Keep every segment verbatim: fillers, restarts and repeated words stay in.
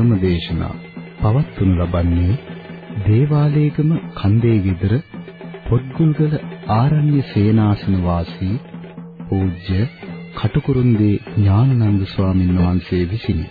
ධර්මදේශනා පවත්වනු ලබන්නේ දේවාලේගම කන්දේ ගෙදර පොත්ගුල්ගල ආරණ්‍ය සේනාසන වාසී පූජ්‍ය කටුකුරුන්දී ඥානানন্দ ස්වාමීන් වහන්සේ විසිනි.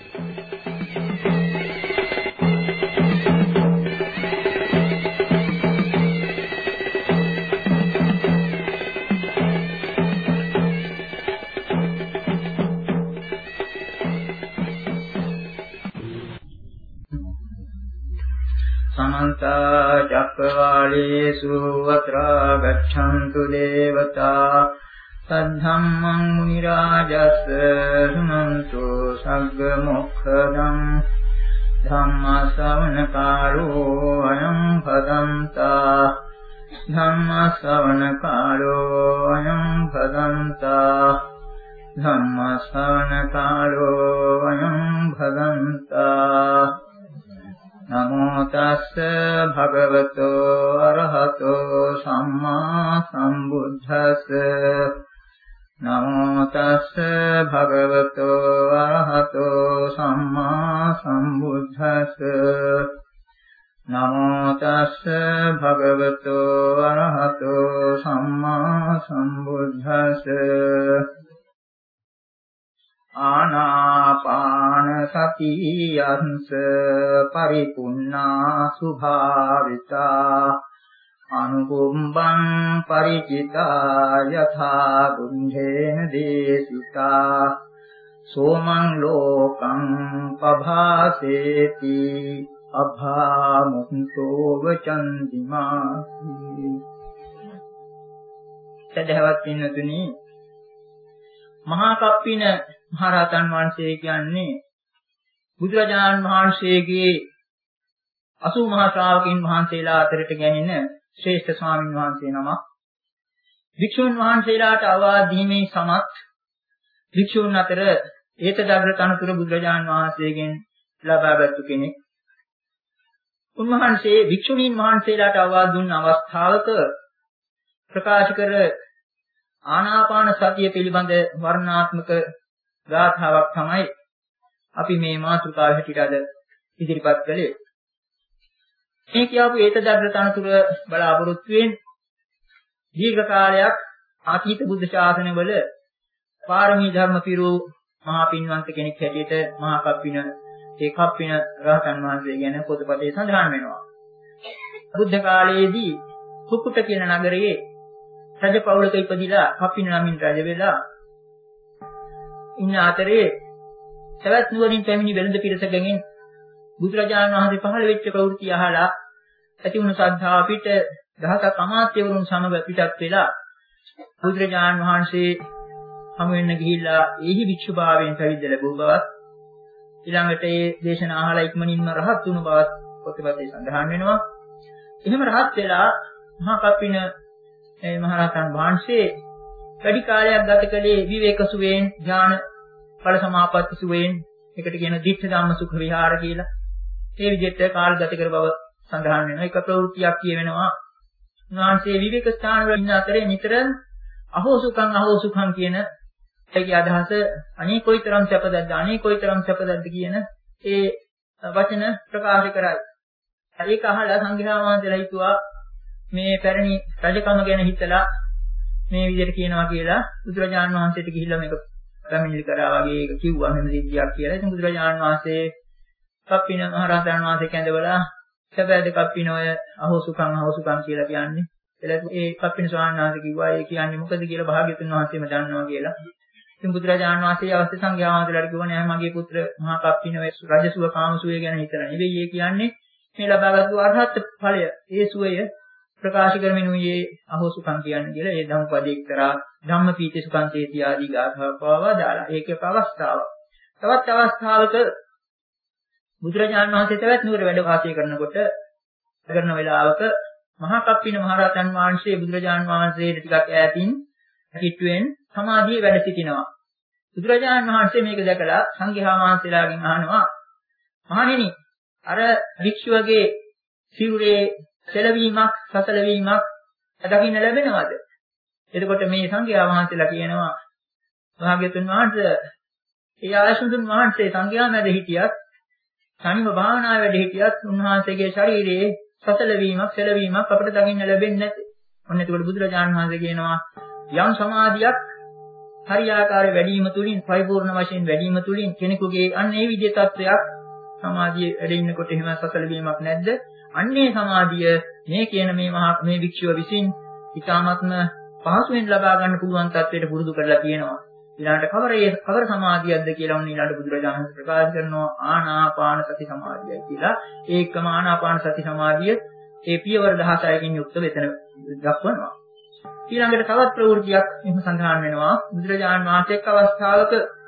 समन्ता चक्रवालेषु अत्रा गच्छन्तु देवता तद्धम्मं मुनिराजस्य शृण्वन्तु सग्गमुखदं धम्मश्रवणकालो अयं भदन्ता धम्मश्रवणकालो अयं भदन्ता धम्मश्रवणकालो अयं भदन्ता नमो तस्स भगवतो अरहतो सम्मा सम्बुद्धस्स नमो तस्स भगवतो अरहतो सम्मा सम्बुद्धस्स नमो तस्स भगवतो अरहतो सम्मा सम्बुद्धस्स ආනාපාන සතියංස පරිපුන්නා සුභාවිතා අනුකුම්බං පරිචිතා යථා බුද්ධේන දේසිතා සෝමං ලෝකං පභාසේති අභාමුක්තෝ වචන්තිමාසි. සදහවත් පින්නතුනි, මහා කප්පින මහරහතන් වහන්සේ කියන්නේ බුදුරජාණන් වහන්සේගේ අසූ මහා ශ්‍රාවකින් වහන්සේලා අතරට ගැනෙන ශ්‍රේෂ්ඨ ස්වාමින් වහන්සේ නමක්. භික්ෂුන් වහන්සේලාට අවවාද දීමේ සමත් භික්ෂුන් අතර ඒතදග්‍ර තනතුර බුදුරජාණන් වහන්සේගෙන් ලබාගත්තු කෙනෙක්. උන්වහන්සේ භික්ෂුණීන් වහන්සේලාට අවවාද දුන්න අවස්ථාවක ප්‍රකාශ කර ආනාපාන සතිය පිළිබඳ වර්ණාත්මක ගාථාවක් තමයි අපි මේ මාතෘකාව හැටියට අද ඉදිරිපත් කළේ. මේ කියපු ඒතදග්‍ර තනතුර බලාපොරොත්තුෙන් දීර්ඝ කාලයක් අතීත බුද්ධ ශාසනවල පාරමී ධර්ම පිරූ මහා පින්වන්ත කෙනෙක් හැටියට මහා කප්පින ඒ කප්පින රහතන් වහන්සේ ගැන පොතපතේ සඳහන් වෙනවා. බුද්ධ කාලයේදී කුකුට කියන නගරයේ රජ පවුලක ඉපදිලා කප්පින නමින් රජ වෙලා ඉන්න අතරේ සවැත් නුවරින් පැමිණි වෙළඳ පිරිසගෙන් බුදුරජාණන් වහන්සේ පහළ වෙච්ච ප්‍රවෘත්ති අහලා ඇති වුණු ශ්‍රද්ධාව පිට දහසක් අමාත්‍යවරුන් සමග පිටත් වෙලා බුදුරජාණන් වහන්සේ හමු වෙන්න ගිහිල්ලා එහි භික්ෂුභාවයෙන් පැවිද්ද ලැබුව බවත් ඊළඟට ඒ දේශනා අහලා ඉක්මනින්ම රහත් වුණු බවත් පොතපතේ සඳහන් වෙනවා. එහෙම රහත් වෙලා මහා කප්පින මේ මහරහතන් වහන්සේ වැඩි කාලයක් ගත කළේ විවේක සුවයෙන්, ඥාන ඵල සමාපatti සුවයෙන්, එකට කියන දිට්ඨ ධම්ම සුඛ විහාර කියලා. ඒ විදිහට කාල ගත කර බව සඳහන් වෙනවා. එක ප්‍රවෘත්තියක් කියවෙනවා. උන්වහන්සේ විවේක ස්ථාන වල ඉන්න අතරේ නිතර අහෝ සුඛං අහෝ සුඛං කියන ඒකේ අදහස අනේ කොයිතරම් සැපදක්ද අනේ කොයිතරම් සැපදක්ද කියන ඒ වචන ප්‍රකාශ කරයි. ඒක අහලා සංඝයා වහන්සේලා හිතුවා මේ පැරණි රජකම ගැන හිතලා මේ විදිහට කියනවා කියලා බුදුරජාණන් වහන්සේට ගිහිල්ලා මේක පැමිණිලි කරා වගේ ඒක කිව්වා මෙන්න සිද්ධියක් කියලා. ඉතින් බුදුරජාණන් වහන්සේ කප්පින මහරහතන් වහන්සේ කැඳවලා සැබෑද කප්පින ඔය අහෝ සුඛං අහෝ සුඛං කියලා කියන්නේ. එතකොට ඒ කප්පින ස්වාමීන් වහන්සේ කිව්වා ඒ කියන්නේ මොකද කියලා භාග්‍යතුන් වහන්සේම දන්නවා කියලා. ඉතින් බුදුරජාණන් වහන්සේ අවශ්‍ය සංඝයා වහන්සේලාට කිව්වා නෑ මගේ පුත්‍ර මහා කප්පින ඔය රජසුව කාමසුවේ ගැන හිතලා නෙවෙයි ඒ කියන්නේ මේ ලබාගත්තු අරහත් ඵලය ඒ සුවය ප්‍රකාශ කරමින් උයේ අහෝ සුඛං කියන්නේ කියලා ඒ ධම්පදේ එක්තරා ධම්මපීති සුඛං තේති ආදී ගාථාවක් පවා දාලා ඒකේ අවස්ථාවක්. තවත් අවස්ථාවක බුදුරජාණන් වහන්සේ තවත් නුවර වැඩ වාසය කරනකොට කරන වෙලාවක මහා කප්පින මහරහතන් වහන්සේ බුදුරජාණන් වහන්සේට ටිකක් ඈතින් කිට්ටුවෙන් සමාධියේ වැඩ සිටිනවා. බුදුරජාණන් වහන්සේ මේක දැකලා සංඝයා වහන්සේලාගෙන් අහනවා මහණෙනි අර භික්ෂුවගේ සිරුරේ සැලවීමක් සසලවීමක් දකින්න ලැබෙනවද? එතකොට මේ සංඝයා වහන්සේලා කියනවා භාග්‍යතුන් වහන්සේ ඒ ආයසුතුන් වහන්සේ සංඝයා මැද හිටියත් තනිව භාවනා වැඩ හිටියත් උන්වහන්සේගේ ශරීරයේ සසලවීමක් සැලවීමක් අපිට දකින්න ලැබෙන්නේ නැති. ඔන්න ඒකට බුදුරජාණන් වහන්සේ කියනවා යම් සමාධියක් හරියාකාර වැඩිම තුලින් පරිපූර්ණ වශයෙන් වැඩිම තුලින් කෙනෙකුගේ අන්න ඒ විදිහේ තත්වයක් සමාධියේ වැඩ ඉන්නකොට එහෙම සසලවීමක් නැද්ද? අන්නේ සමාධිය මේ කියන මේ මහා මේ වික්ෂුව විසින් ඊ타ත්ම පහසුවෙන් ලබා ගන්න පුළුවන් තත්වයට පුරුදු කරලා තියෙනවා. ඊළඟට කවරේ කවර සමාධියක්ද කියලා උන් ඊළඟට බුදුරජාණන් වහන්සේ ප්‍රකාශ කරනවා ආනාපාන සති සමාධියයි කියලා. ඒකම ආනාපාන සති සමාධිය ඒ පියවර දහසකින් යුක්ත වෙතන දක්වනවා. ඊළඟට තවත් ප්‍රවෘත්තියක් එහෙම සඳහන් වෙනවා. බුදුරජාණන් වහන්සේ එක් අවස්ථාවක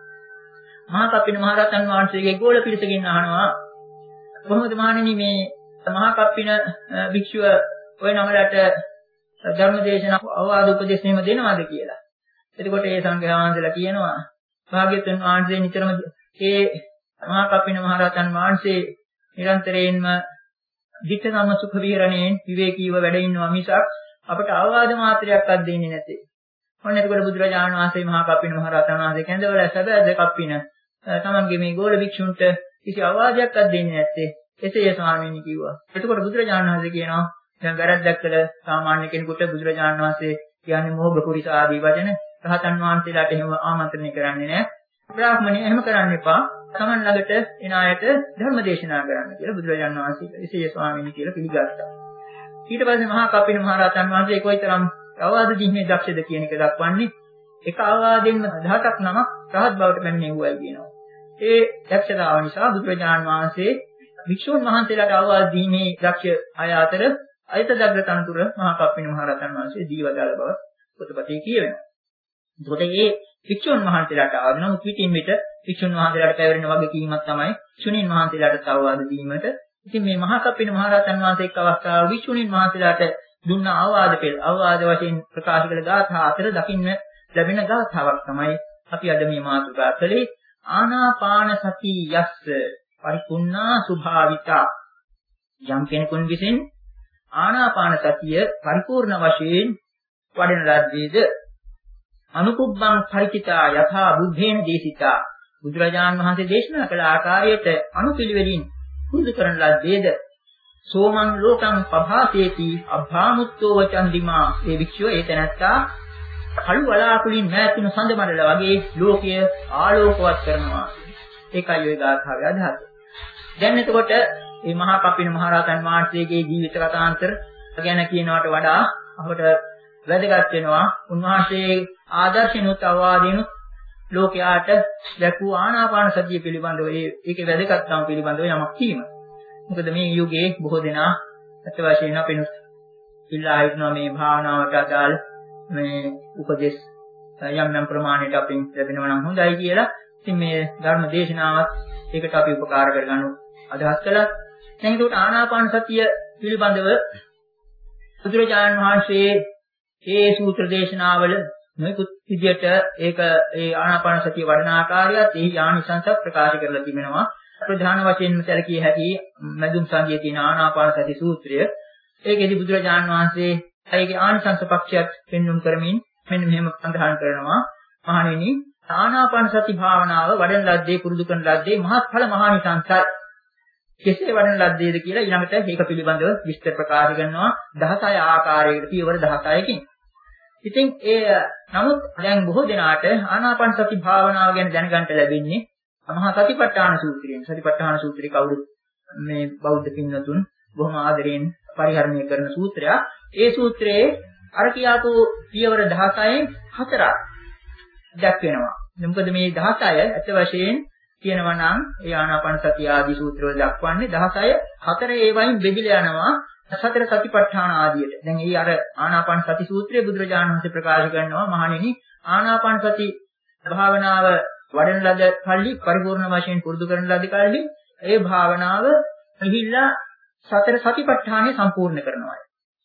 මහා කප්පින මහ රහතන් වහන්සේගේ ගෝල පිරිසකින් අහනවා කොහොමද මහණෙනි මේ මහා කප්පින භික්ෂුව ඔය නමලට ධර්මදේශන අවවාද උපදේශ එහෙම දෙනවද කියලා. එතකොට ඒ සංඝයා වහන්සේලා කියනවා භාග්‍යවතුන් වහන්සේ නිතරම ඒ මහා කප්පින මහ රහතන් වහන්සේ නිරන්තරයෙන්ම ධිට්ඨ ධම්ම සුඛ විහරණයෙන් විවේකීව වැඩ ඉන්නවා මිසක් අපට අවවාද මාත්‍රයක්වත් දෙන්නේ නැtei. ඔන්න එතකොට බුදුරජාණන් වහන්සේ මහා කප්පින මහ රහතන් වහන්සේ කැඳවල සැබෑද කප්පින තමන්ගේ මේ ගෝල භික්ෂුන්ට කිසි අවවාදයක්වත් දෙන්නේ නැත්තේ. එසේ ස්වාමීනි කිව්වා. එතකොට බුදුරජාණන් වහන්සේ කියනවා දැන් වැරද්දක් කළ සාමාන්‍ය කෙනෙකුට බුදුරජාණන් වහන්සේ කියන්නේ මොහොග පුරිස ආදී වචන රහතන් වහන්සේලාට එහෙම ආමන්ත්‍රණය කරන්නේ නැහැ. බ්‍රාහ්මණය එහෙම කරන්න එපා. තමන් ළඟට එන අයට ධර්ම දේශනා කරන්න කියලා බුදුරජාණන් වහන්සේ එසේ ස්වාමීනි කියලා පිළිගත්තා. ඊට පස්සේ මහා කප්පින මහ රහතන් වහන්සේ කොයිතරම් අවවාද දීමේ දක්ෂද කියන එක දක්වන්නේ එක අවවාදෙන්ම දහසක් නමක් රහත් බවට පැමිණෙව්වයි කියනවා. ඒ දක්ෂතාව නිසා බුදුරජාණන් වහන්සේ වික්ෂුන් වහන්සේලාට අවවාද දීමේ දක්ෂ අය අතර අයතදග්ග තනතුර මහා කප්පින මහ රහතන් වහන්සේ දීවදාල බව පොතපතේ කියවෙනවා. එතකොට මේ වික්ෂුන් වහන්සේලාට ආවද නමුත් පිටින් පිට වික්ෂුන් වහන්සේලාට පැවරෙන වගකීමක් තමයි වික්ෂුණීන් වහන්සේලාට අවවාද දීමට. ඉතින් මේ මහා කප්පින මහ රහතන් වහන්සේ එක් අවස්ථාවක වික්ෂුණීන් වහන්සේලාට දුන්න අවවාද පෙළ අවවාද වශයෙන් ප්‍රකාශ කළ ගාථා අතර දකින්න ලැබෙන ගාථාවක් තමයි අපි අද මේ මාතෘකා කළේ ආනාපාන සති යස්ස පරිපුන්නා සුභාවිතා. යම් කෙනෙකුන් විසින් ආනාපාන සතිය පරිපූර්ණ වශයෙන් වඩන ලද්දේද අනුකුබ්බං පරිචිතා යථා බුද්ධේන දේශිතා. බුදුරජාණන් වහන්සේ දේශනා කළ ආකාරයට අනුපිළිවෙලින් පුරුදු කරන ලද්දේද සෝමං ලෝකං පභාසේති අභාමුත්තෝ වචන්දිමා. ඒ වික්ෂුව ඒ තැනත්තා කළු වලාකුලින් මෑතුණු සඳ මඩල වගේ ලෝකය ආලෝකවත් කරනවා. ඒකයි ওই ගාථාවේ අදහස. දැන් එතකොට මේ මහා කප්පින මහ රහතන් වහන්සේගේ ජීවිත කතාන්තර ගැන කියනවට වඩා අපට වැදගත් වෙනවා උන්වහන්සේ ආදර්ශිනුත් අවවාදිනුත් ලෝකයාට දැක්වූ ආනාපාන සතිය පිළිබඳව ඒකේ වැදගත්කම පිළිබඳව යමක් කීම. මොකද මේ යුගයේ බොහෝ දෙනා අත් වශයෙන් අපිනුත් ඉල්ලා හිටනවා මේ භාවනාවට අදාළ මේ උපදේශ යම් යම් ප්‍රමාණයට අපින් ලැබෙනවා නම් හොඳයි කියලා. ඉතින් මේ ධර්ම දේශනාවත් ඒකට අපි උපකාර කරගන්න අදහස් කළා. දැන් ඒකට ආනාපාන සතිය පිළිබඳව බුදුරජාණන් වහන්සේ ඒ සූත්‍ර දේශනාවල නොයෙකුත් විදියට ඒක ඒ ආනාපාන සතිය වඩන ආකාරයත් එහි ආනිසංස ප්‍රකාශ කරලා තිබෙනවා. ප්‍රධාන වශයෙන්ම සැලකිය හැකි මදුම් සංගයේ තියෙන ආනාපාන සති සූත්‍රය. ඒකෙදි බුදුරජාණන් වහන්සේ ඒකේ ආනිසංස පක්ෂයත් පෙන්වුම් කරමින් මෙන්න මෙහෙම සඳහන් කරනවා. මහණෙනි ආනාපාන සති භාවනාව වඩන ලද්දේ පුරුදු කරන ලද්දේ මහත්ඵල මහානිසංසයි. කෙසේ වඩන ලද්දේද කියලා ඊළඟට ඒක පිළිබඳව විස්තර ප්‍රකාශ කරනවා දහසය ආකාරයකට පියවර දහසයකින්. ඉතින් ඒ නමුත් දැන් බොහෝ දෙනාට ආනාපාන සති භාවනාව ගැන දැනගන්න ලැබෙන්නේ මහා සතිපට්ඨාන සූත්‍රයෙන්. සතිපට්ඨාන සූත්‍රය කවුරුත් මේ බෞද්ධ පින්වතුන් බොහොම ආදරයෙන් පරිහරණය කරන සූත්‍රයක්. ඒ සූත්‍රයේ අර කියාපු පියවර දහසයෙන් හතරක් දක්වනවා. මොකද මේ දහසය ඇත්ත වශයෙන් කියනවා නම් ඒ ආනාපාන සතිය ආදී සූත්‍රවල දක්වන්නේ දහසය හතර ඒවයින් බෙදලා යනවා සතර සතිපට්ඨාන ආදියට. දැන් ඊ අර ආනාපාන සති සූත්‍රයේ බුදුරජාණන් වහන්සේ ප්‍රකාශ කරනවා මහණෙනි ආනාපාන සති භාවනාව වඩන ලද කල්ලි පරිපූර්ණ වශයෙන් පුරුදු කරන ලද කල්ලි ඒ භාවනාව ගිහිල්ලා සතර සතිපට්ඨානය සම්පූර්ණ කරනවා.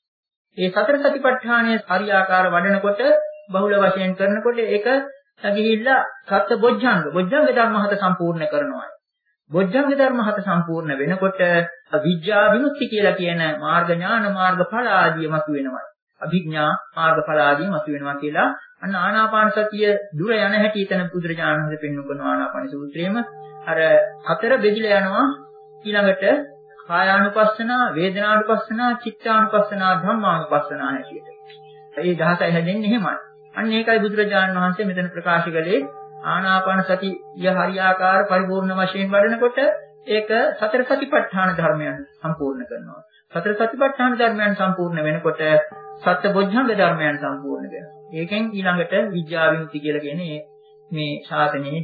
ඒ සතර සතිපට්ඨානය හරියාකාර වඩනකොට බහුල වශයෙන් කරනකොට ඒක ගිහිල්ලා සත්‍ය බොජ්ජංග බොජ්ජංග ධර්ම හත සම්පූර්ණ කරනවා. බොජ්ජංග ධර්ම හත සම්පූර්ණ වෙනකොට විඥා විමුක්ති කියලා කියන මාර්ග ඥාන මාර්ග ඵල ආදිය මතුවෙනවා. අභිඥා මාර්ග ඵල ආදිය මතුවෙනවා කියලා අන්න ආනාපාන සතිය දුර යන හැටි එතන බුදුරජාණන් වහන්සේ පෙන්වන කරන ආනාපාන සූත්‍රයේම අර හතර බෙදිලා යනවා ඊළඟට කායානුපස්සනා, වේදනානුපස්සනා, චිත්තානුපස්සනා, ධම්මානුපස්සනා හැටියට. මේ දහසයි හැදෙන්නේ එහෙමයි. අන්න ඒකයි බුදුරජාණන් වහන්සේ මෙතන ප්‍රකාශ කළේ ආනාපාන සතිය හරියාකාර පරිපූර්ණ වශයෙන් වඩනකොට ඒක සතර සතිපට්ඨාන ධර්මයන් සම්පූර්ණ කරනවා. සතර සතිපට්ඨාන ධර්මයන් සම්පූර්ණ වෙනකොට සත්බොධ්‍යංග ධර්මයන් සම්පූර්ණ වෙනවා. ඒකෙන් ඊළඟට විද්‍යා විමුක්ති කියලා කියන්නේ මේ ශාසනයේ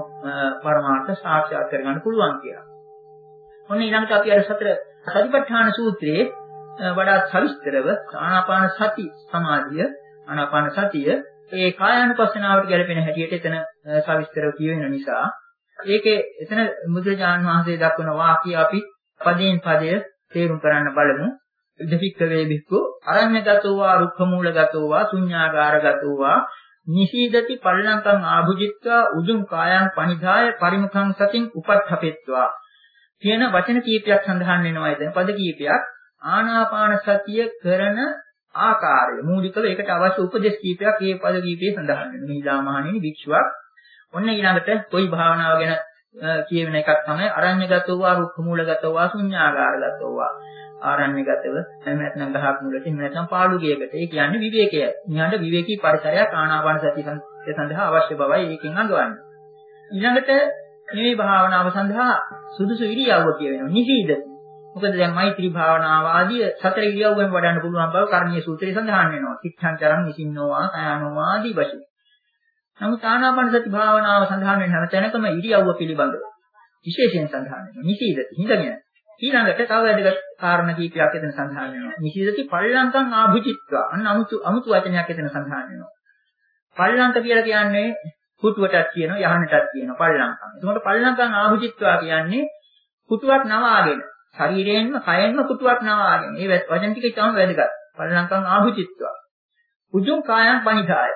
පරමාර්ථ සාක්ෂාත් කරගන්න පුළුවන් කියලා. ඔන්න ඊළඟට අපි අර සතර සතිපට්ඨාන සූත්‍රයේ වඩා සවිස්තරව ආනාපාන සති සමාධිය, ආනාපාන සතිය ඒ කායානුපස්සනාවට ගැලපෙන හැටියට එතන සවිස්තරව කියවෙන නිසා ඒකේ එතන බුදුරජාණන් වහන්සේ දක්වන වාක්‍ය අපි පදයෙන් පදය තේරුම් කරන්න බලමු. ඉදපික්කවේ බික්කෝ අරඤ්‍යගතෝ වා රුක්ඛමූලගතෝ වා ශුඤ්ඤාගාරගතෝ වා නිසීදති පල්ලංකං ආභුජිත්වා උජුං කායං පනිදාය පරිමුඛං සතින් උපට්ඨපෙත්වා කියන වචන කීපයක් සඳහන් වෙනවා. එතන පද කීපයක් ආනාපාන සතිය කරන ආකාරය මූලිකව ඒකට අවශ්‍ය උපදේශ කීපයක් මේ පද කීපේ සඳහන් වෙනවා. මීලා මහණෙනි භික්ෂුවක් ඔන්න ඊළඟට කොයි භාවනාව ගැන කියවෙන එකක් තමයි අරඤ්‍යගතෝ වා රුක්ඛමූලගතෝ වා ශුඤ්ඤාගාරගතෝ වා. ආරණ්‍යගතව එහෙම නැත්නම් ගහක් මුලට එහෙම නැත්නම් පාළුගයකට. ඒ කියන්නේ විවේකය. ඊළඟ විවේකී පරිසරයක් ආනාපාන සතිය සඳහා අවශ්‍ය බවයි ඒකෙන් අඟවන්නේ. ඊළඟට මේ භාවනාව සඳහා සුදුසු ඉරියව්ව කියවෙනවා. නිසීදති. මොකද දැන් මෛත්‍රී භාවනාව ආදී සතර ඉරියව්වෙන් වඩන්න පුළුවන් බව කර්ණීය සූත්‍රයේ සඳහන් වෙනවා. කිච්ඡංචරං නිසින්නෝවා කයනෝවා ආදී වශයෙන්. නමුත් ආනාපාන සති භාවනාව සඳහන් වෙන හැම තැනකම ඉරියව්ව පිළිබඳව විශේෂයෙන් සඳහන් වෙනවා. නිසීදති හිඳගෙන. ඊළඟට තව වැදගත් කාරණා කීපයක් එතන සඳහන් වෙනවා. නිසීදති පල්ලංකං ආභුජිත්වා. අන්න අමුතු අමුතු වචනයක් එතන සඳහන් වෙනවා. පල්ලංක කියලා කියන්නේ කුටුවටත් කියනවා යහනටත් කියනවා පල්ලංකං. එතකොට පල්ලංකං ආභුජිත්වා කියන්නේ කුටුවක් නවාගෙන ශරීරයෙන්ම කයෙන්ම කුටුවක් නවාගෙන. මේ වචන ටික ඉතාම වැදගත්. පල්ලංකං ආභුජිත්වා. උජුං කායං පනිදාය.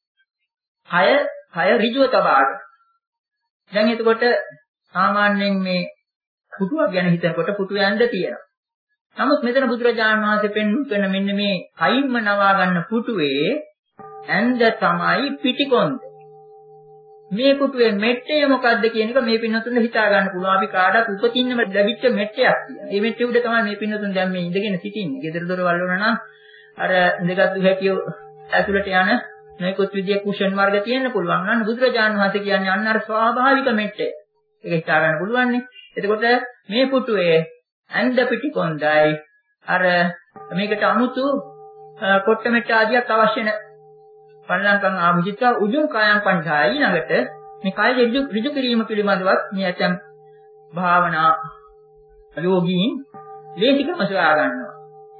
කය කය ඍජුව තබාගෙන. දැන් එතකොට සාමාන්‍යයෙන් මේ පුටුවක් ගැන හිතනකොට පුටුව ඇඳ තියෙනවා. නමුත් මෙතන බුදුරජාණන් වහන්සේ පෙන්වු කරන මෙන්න මේ කයින්ම නවා ගන්න පුටුවේ ඇඳ තමයි පිටිකොන්ද. මේ පුටුවේ මෙට්ටය මොකද්ද කියන එක මේ පින්නතුන් හිතා ගන්න පුළුවන්. අපි කාටත් උපතින්නම ලැබිච්ච මෙට්ටයක් තියෙනවා. මේ මෙට්ටේ උඩ තමයි මේ පින්නතුන් දැන් මේ ඉඳගෙන සිටින්නේ. ගෙදර දොරවල් වල නම් අර ඉඳගත්තු හැටිය ඇතුළට යන මේකොත් විදිය කුෂන් වර්ග තියෙන්න පුළුවන්. නන්න බුදුරජාණන් වහන්සේ කියන්නේ අන්න අර ස්වාභාවික මෙට්ටය. ඒක හිතා ගන්න පුළුවන් නේ. එතකොට මේ පුටුවේ ඇඳ පිටිකොන්දයි අර මේකට අමුතු කොට්ට මෙට්ට ආදියක් අවශ්‍ය නැහැ. පල්ලංකං ආභුජිත්වා උජුං කායං පනිදාය. ඊළඟට මේ කය ඍජු ඍජු කිරීම පිළිබඳවත් මේ ඇතම් භාවනා යෝගීන් ලේසිකම සොයා ගන්නවා.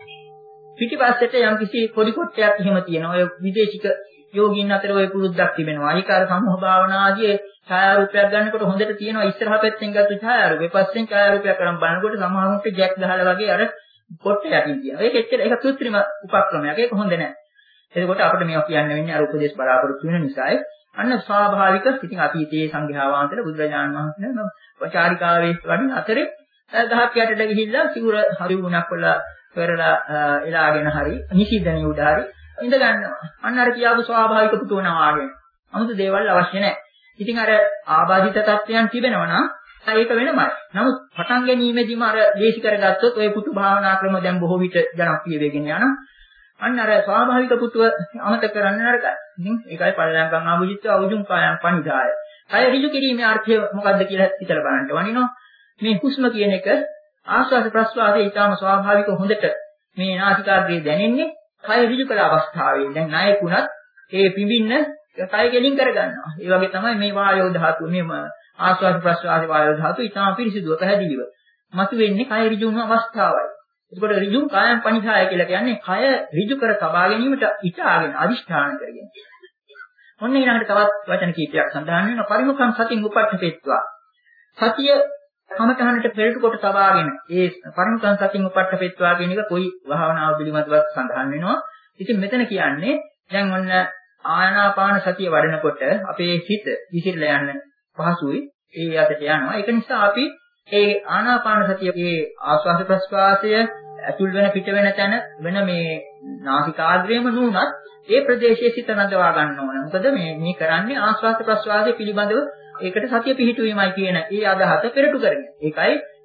පිටිපස්සට යම් කිසි පොඩි කොටයක් එහෙම තියෙනවා. ඔය විදේශික යෝගීන් අතර ඔය පුරුද්දක් තිබෙනවා. අනිකාර සමූහ භාවනා ආදී ඡායාරූපයක් ගන්නකොට හොඳට තියෙනවා ඉස්සරහ පැත්තෙන් ගත්ත ඡායාරූපය. පස්සෙන් ඡායාරූපයක් කරන් බලනකොට සමහරවිට ජැක් ගහලා වගේ අර කොට්ට යටින් තියෙනවා. ඒක එච්චර ඒක කෘත්‍රිම උපක්‍රමයක්. ඒක හොඳ නැහැ. එතකොට අපිට මේවා කියන්න වෙන්නේ අර උපදේශ බලාපොරොත්තු වෙන නිසායි. අන්න ස්වාභාවික ඉතින් අතීතයේ සංඝයා වහන්සේලා බුදුරජාණන් වහන්සේ වචාරිකාවේ වඩින අතරේ ගහක් යටට ගිහිල්ලා සිවුර හරි වුණක් වල පෙරලා එලාගෙන හරි නිසිදණිය උඩ හරි ඉඳ ගන්නවා. අන්න අර කියාපු ස්වාභාවික පුතුවනවා වගේ. 아무තු දේවල් අවශ්‍ය නැහැ. ඉතින් අර ආබාධිත තත්ත්වයන් තිබෙනවා නම් ඒක වෙනමයි. නමුත් පටන් ගැනීමේදීම අර දේශි කරගත්තොත් ඔය පුතු භාවනා ක්‍රම දැන් බොහෝ විට ජනප්‍රිය වෙගෙන යනවා. අන්න අර ස්වාභාවික පුතුව අමතක කරන්න නරකයි. ඉතින් ඒකයි පල්ලංකං ආභුජිත්වා උජුං කායං පනිදාය. කය ඍජු කිරීමේ අර්ථය මොකක්ද කියලා හිතලා බලන්න වනිනවා. මේ හුස්ම කියන එක ආස්වාද ප්‍රස්වාදයේ ඊටාම ස්වාභාවික හොඳට මේ නාසිකාග්‍රේ දැනෙන්නේ කය ඍජු කළ අවස්ථාවේ. දැන් නායකුණත් ඒ පිඹින්න කය ගෙලින් කරගන්නවා. ඒ වගේ තමයි මේ වායෝ ධාතුව මේ ආස්වාද ප්‍රස්වාද වායෝ ධාතුව ඊටාම පිරිසිදුව පැහැදිලිව මතුවෙන්නේ කය ඍජු වුණු අවස්ථාවයි. එතකොට ඍජුම් කායම් පනිදාය කියලා කියන්නේ කය ඍජු කර තබා ගැනීමට ඉතාලගෙන අදිෂ්ඨාන කරගෙන. ඔන්න ඊළඟට තවත් වචන කීපයක් සඳහන් වෙනවා. පරිමුඛං සතින් උපට්ඨපෙත්වා. සතිය කමඨහනට පෙරට කොට තබාගෙන ඒ පරිමුඛං සතින් උපට්ඨපෙත්වා කියන එක කොයි භාවනාව පිළිබඳව සඳහන් වෙනවා. ඉතින් මෙතන කියන්නේ දැන් ඔන්න ආනාපාන සතිය වඩනකොට අපේ හිත විසිරලා යන පහසුයි ඒ යටට යනවා. ඒක නිසා අපි ඒ ආනාපාන සතියේ ආස්වාද ප්‍රස්වාසය ඇතුල් වෙන පිට වෙන තැන වෙන මේ නාසිකාග්‍රේම නුනත් ඒ ප්‍රදේශයේ සිත නදවා ගන්න ඕන. මොකද මේ මේ කරන්නේ ආස්වාද ප්‍රස්වාසය පිළිබඳව ඒකට සතිය පිහිටුවීමයි කියන ඒ අදහස පෙරටු කරගෙන. ඒකයි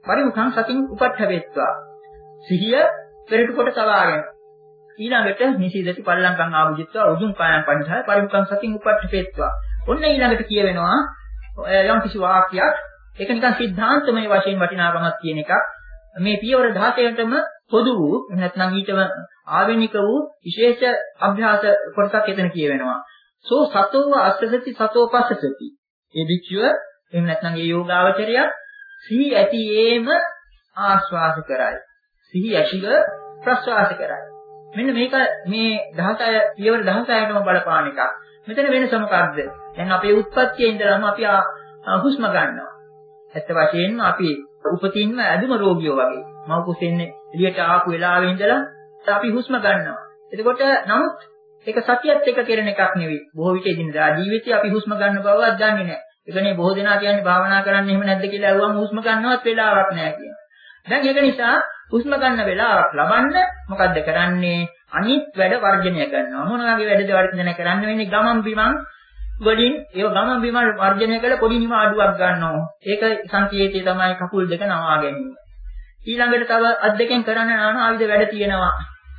පරිමුඛං සතින් උපට්ඨවෙත්වා. සිහිය පෙරට කොට තවාගෙන. ඊළඟට නිසීදති පල්ලංකං ආභුජිත්වා උජුං කායං පඤ්ඤාය පරිමුඛං සතින් උපට්ඨවෙත්වා. ඔන්න ඊළඟට කියවෙනවා යම් කිසි වාක්‍යයක්. ඒක නිකන් සිද්ධාන්තමය වශයෙන් වටිනාකමක් කියන එකක්. මේ පියවර දහසටම පොදු වූ නැත්නම් ඊටම ආවෙනික වූ විශේෂ අභ්‍යාස කොටසක් එතන කියවෙනවා. සෝ සතෝව අස්සසති සතෝ පස්සසති. ඒ විචුව එහෙම නැත්නම් ඒ යෝගාවචරය සිහි ඇතියේම ආස්වාද කරයි. සිහි ඇතිව ප්‍රස්වාස කරයි. මෙන්න මේක මේ දහසය පියවර දහසයටම බලපාන එකක්. මෙතන වෙනස මොකක්ද? දැන් අපේ උත්පත්තියේ ඉඳලාම අපි හුස්ම ගන්නවා. ඇත්ත වශයෙන්ම අපි උපතින්ම ඇදුම රෝගියෝ වගේ. මව කුසෙන් එළියට ආපු වෙලාවෙ ඉඳලා අපි හුස්ම ගන්නවා. එතකොට නමුත් ඒක සතියත් එක්ක කරන එකක් නෙවෙයි. බොහෝ විට එදිනදා ජීවිතේ අපි හුස්ම ගන්න බවවත් දන්නේ නැහැ. ඒකනේ බොහෝ දෙනා කියන්නේ භාවනා කරන්න එහෙම නැද්ද කියලා අහුවම හුස්ම ගන්නවත් වෙලාවක් නැහැ කියනවා. දැන් ඒක නිසා හුස්ම ගන්න වෙලාවක් ලබන්න මොකද්ද කරන්නේ? අනිත් වැඩ වර්ජනය කරනවා. මොන වගේ වැඩද වර්ජනය කරන්න වෙන්නේ? ගමන් බිමන් වලින් ඒ ගමන් බිමන් වර්ජනය කළ පොඩි නිමාඩුවක් ගන්නවා. ඒක සංකේතය තමයි කකුල් දෙක නවා ගැනීම. ඊළඟට තව අත් දෙකෙන් කරන්න නාන ආවිද වැඩ තියෙනවා.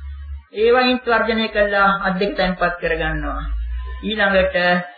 ඒ වයින් වර්ජනය කළා අත් දෙක තැන්පත් කරගන්නවා. ඊළඟට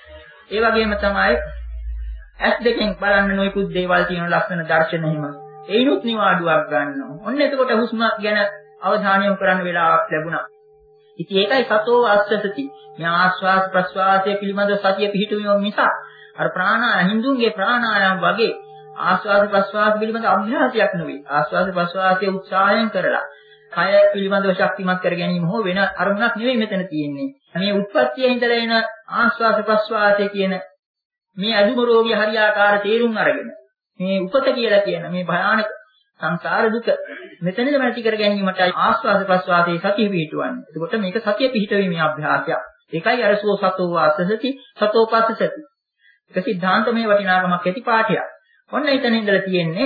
ඒ වගේම තමයි ඇස් දෙකෙන් බලන්න නොයෙකුත් දේවල් තියෙන ලක්ෂණ දර්ශන හිම. ඒනුත් නිවාඩුවක් ගන්නවා. ඔන්න එතකොට හුස්ම ගැන අවධානය යොමු කරන්න වෙලාවක් ලැබුණා. ඉතින් ඒකයි සතෝ ආස්වාසති. මේ ආස්වාස් ප්‍රස්වාසයේ පිළිබඳ සතිය පිහිටුවීම මිස අර ප්‍රාණාය හින්දුන්ගේ ප්‍රාණායම් වගේ ආස්වාද ප්‍රස්වාස පිළිබඳ අභ්‍යාසයක් නෙවෙයි. ආස්වාද ප්‍රස්වාසයේ උත්සාහයෙන් කරලා කය පිළිබඳව ශක්තිමත් කර ගැනීම හෝ වෙන අරමුණක් නෙවෙයි මෙතන තියෙන්නේ. මේ උත්පත්තියේ ඉඳලා එන ආස්වාද ප්‍රස්වාසය කියන මේ අදුම රෝගී හරියාකාර තේරුම් අරගෙන මේ උපත කියලා කියන මේ භයානක සංසාර දුක මෙතනද නැති කර ගැනීමටයි ආස්වාද ප්‍රස්වාසයේ සතිය පිහිටවන්නේ. එතකොට මේක සතිය පිහිටවීමේ අභ්‍යාසයක්. ඒකයි අර සෝ සතෝ වාසසති සතෝ පස්සසති. ඒක සිද්ධාන්තමය වටිනාකමක් ඇති පාඨයක්. ඔන්න එතන ඉඳලා තියෙන්නේ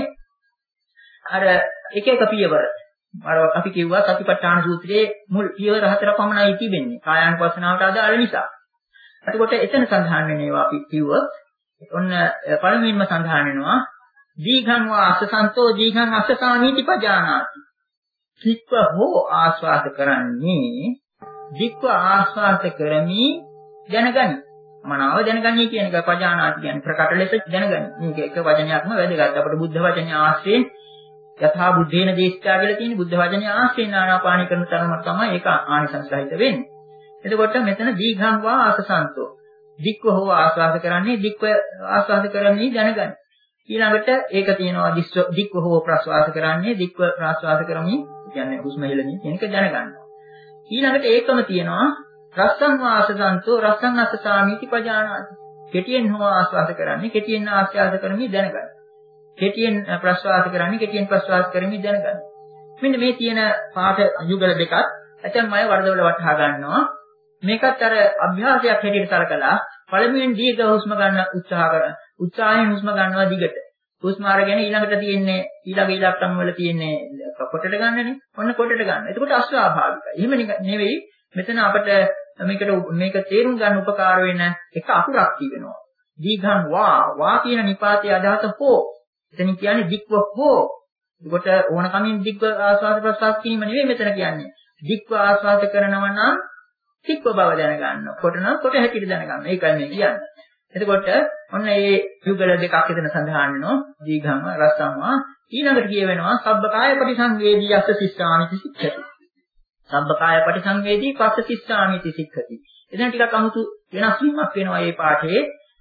අර එක එක පියවර. අර අපි කිව්වා සතිපට්ඨාන සූත්‍රයේ මුල් පියවර හතර පමණයි තිබෙන්නේ. කායානුපස්සනාවට අදාළ නිසා. එතකොට එතන සඳහන් වෙන ඒවා අපි කිව්වොත් ඔන්න පළමුවෙන්ම සඳහන් වෙනවා දීඝං වා අස්සසන්තෝ දීඝං අස්සසාමීති පජානාති. කික්ව හෝ ආස්වාද කරන්නේ දික්ව ආස්වාද කරමි දැනගනි. මනාව දැනගන්නේ කියන එක පජානාති කියන්නේ ප්‍රකට ලෙස දැනගනි. මේක එක වචනයක්ම වැදගත්. අපිට බුද්ධ වචනේ ආශ්‍රයෙන් යථා බුද්ධේන දේශිකා කියලා තියෙන බුද්ධ වචනේ ආශ්‍රයෙන් ආනාපාන කරන තරම තමයි ඒක ආනිසංසහිත වෙන්නේ. එතකොට මෙතන දීඝං වා ආසසන්තෝ දික්ව හෝ ආස්වාද කරන්නේ දික්ව ආස්වාද කරන්නේ දැනගන්න. ඊළඟට ඒක තියෙනවා දික්ව හෝ ප්‍රස්වාස කරන්නේ දික්ව ප්‍රස්වාස කරමින් කියන්නේ හුස්ම හෙළමින් කියන එක දැනගන්න. ඊළඟට ඒකම තියෙනවා රස්සං වා ආසසන්තෝ රස්සං අස්සසාමීති පජානාති. කෙටියෙන් හෝ ආස්වාද කරන්නේ කෙටියෙන් ආස්වාද කරමින් දැනගන්න. කෙටියෙන් ප්‍රස්වාස කරන්නේ කෙටියෙන් ප්‍රස්වාස කරමින් දැනගන්න. මෙන්න මේ තියෙන පාඨ යුගල දෙකක් ඇතැම් අය වරදවල වටහා ගන්නවා. මේකත් අර අභ්‍යාසයක් හැටියට සලකලා පළමුවෙන් දීර්ඝ හුස්ම ගන්න උත්සාහ කරන උත්සාහයෙන් හුස්ම ගන්නවා දිගට. හුස්ම අරගෙන ඊළඟට තියෙන්නේ ඊළඟ ඉලක්කම් වල තියෙන්නේ කොටට ගන්නනේ. ඔන්න කොටට ගන්න. එතකොට අස්වාභාවිකයි. එහෙම නෙවෙයි මෙතන අපිට මේකට මේක තේරුම් ගන්න උපකාර වෙන එක අකුරක් තියෙනවා. දීඝං වා වා කියන නිපාතයේ අදහස හෝ. එතන කියන්නේ දික්ව හෝ. එතකොට ඕන කමින් දික්ව ආස්වාද ප්‍රසආස කිරීම නෙවෙයි මෙතන කියන්නේ. දික්ව ආස්වාද කරනවා නම් දික්ව බව දැනගන්න. කොට නම් කොට හැටියට දැනගන්න. ඒකයි මේ කියන්නේ. එතකොට ඔන්න මේ යුගල දෙකක් එතන සඳහන් වෙනවා. දීඝං රස්සංවා ඊළඟට කියවෙනවා සබ්බකාය පටිසංවේදී අස්ස සිස්සාමිති සික්ඛති. සබ්බකාය පටිසංවේදී පස්ස සිස්සාමිති සික්ඛති. එතන ටිකක් අමුතු වෙනස් වීමක් වෙනවා මේ පාඨයේ.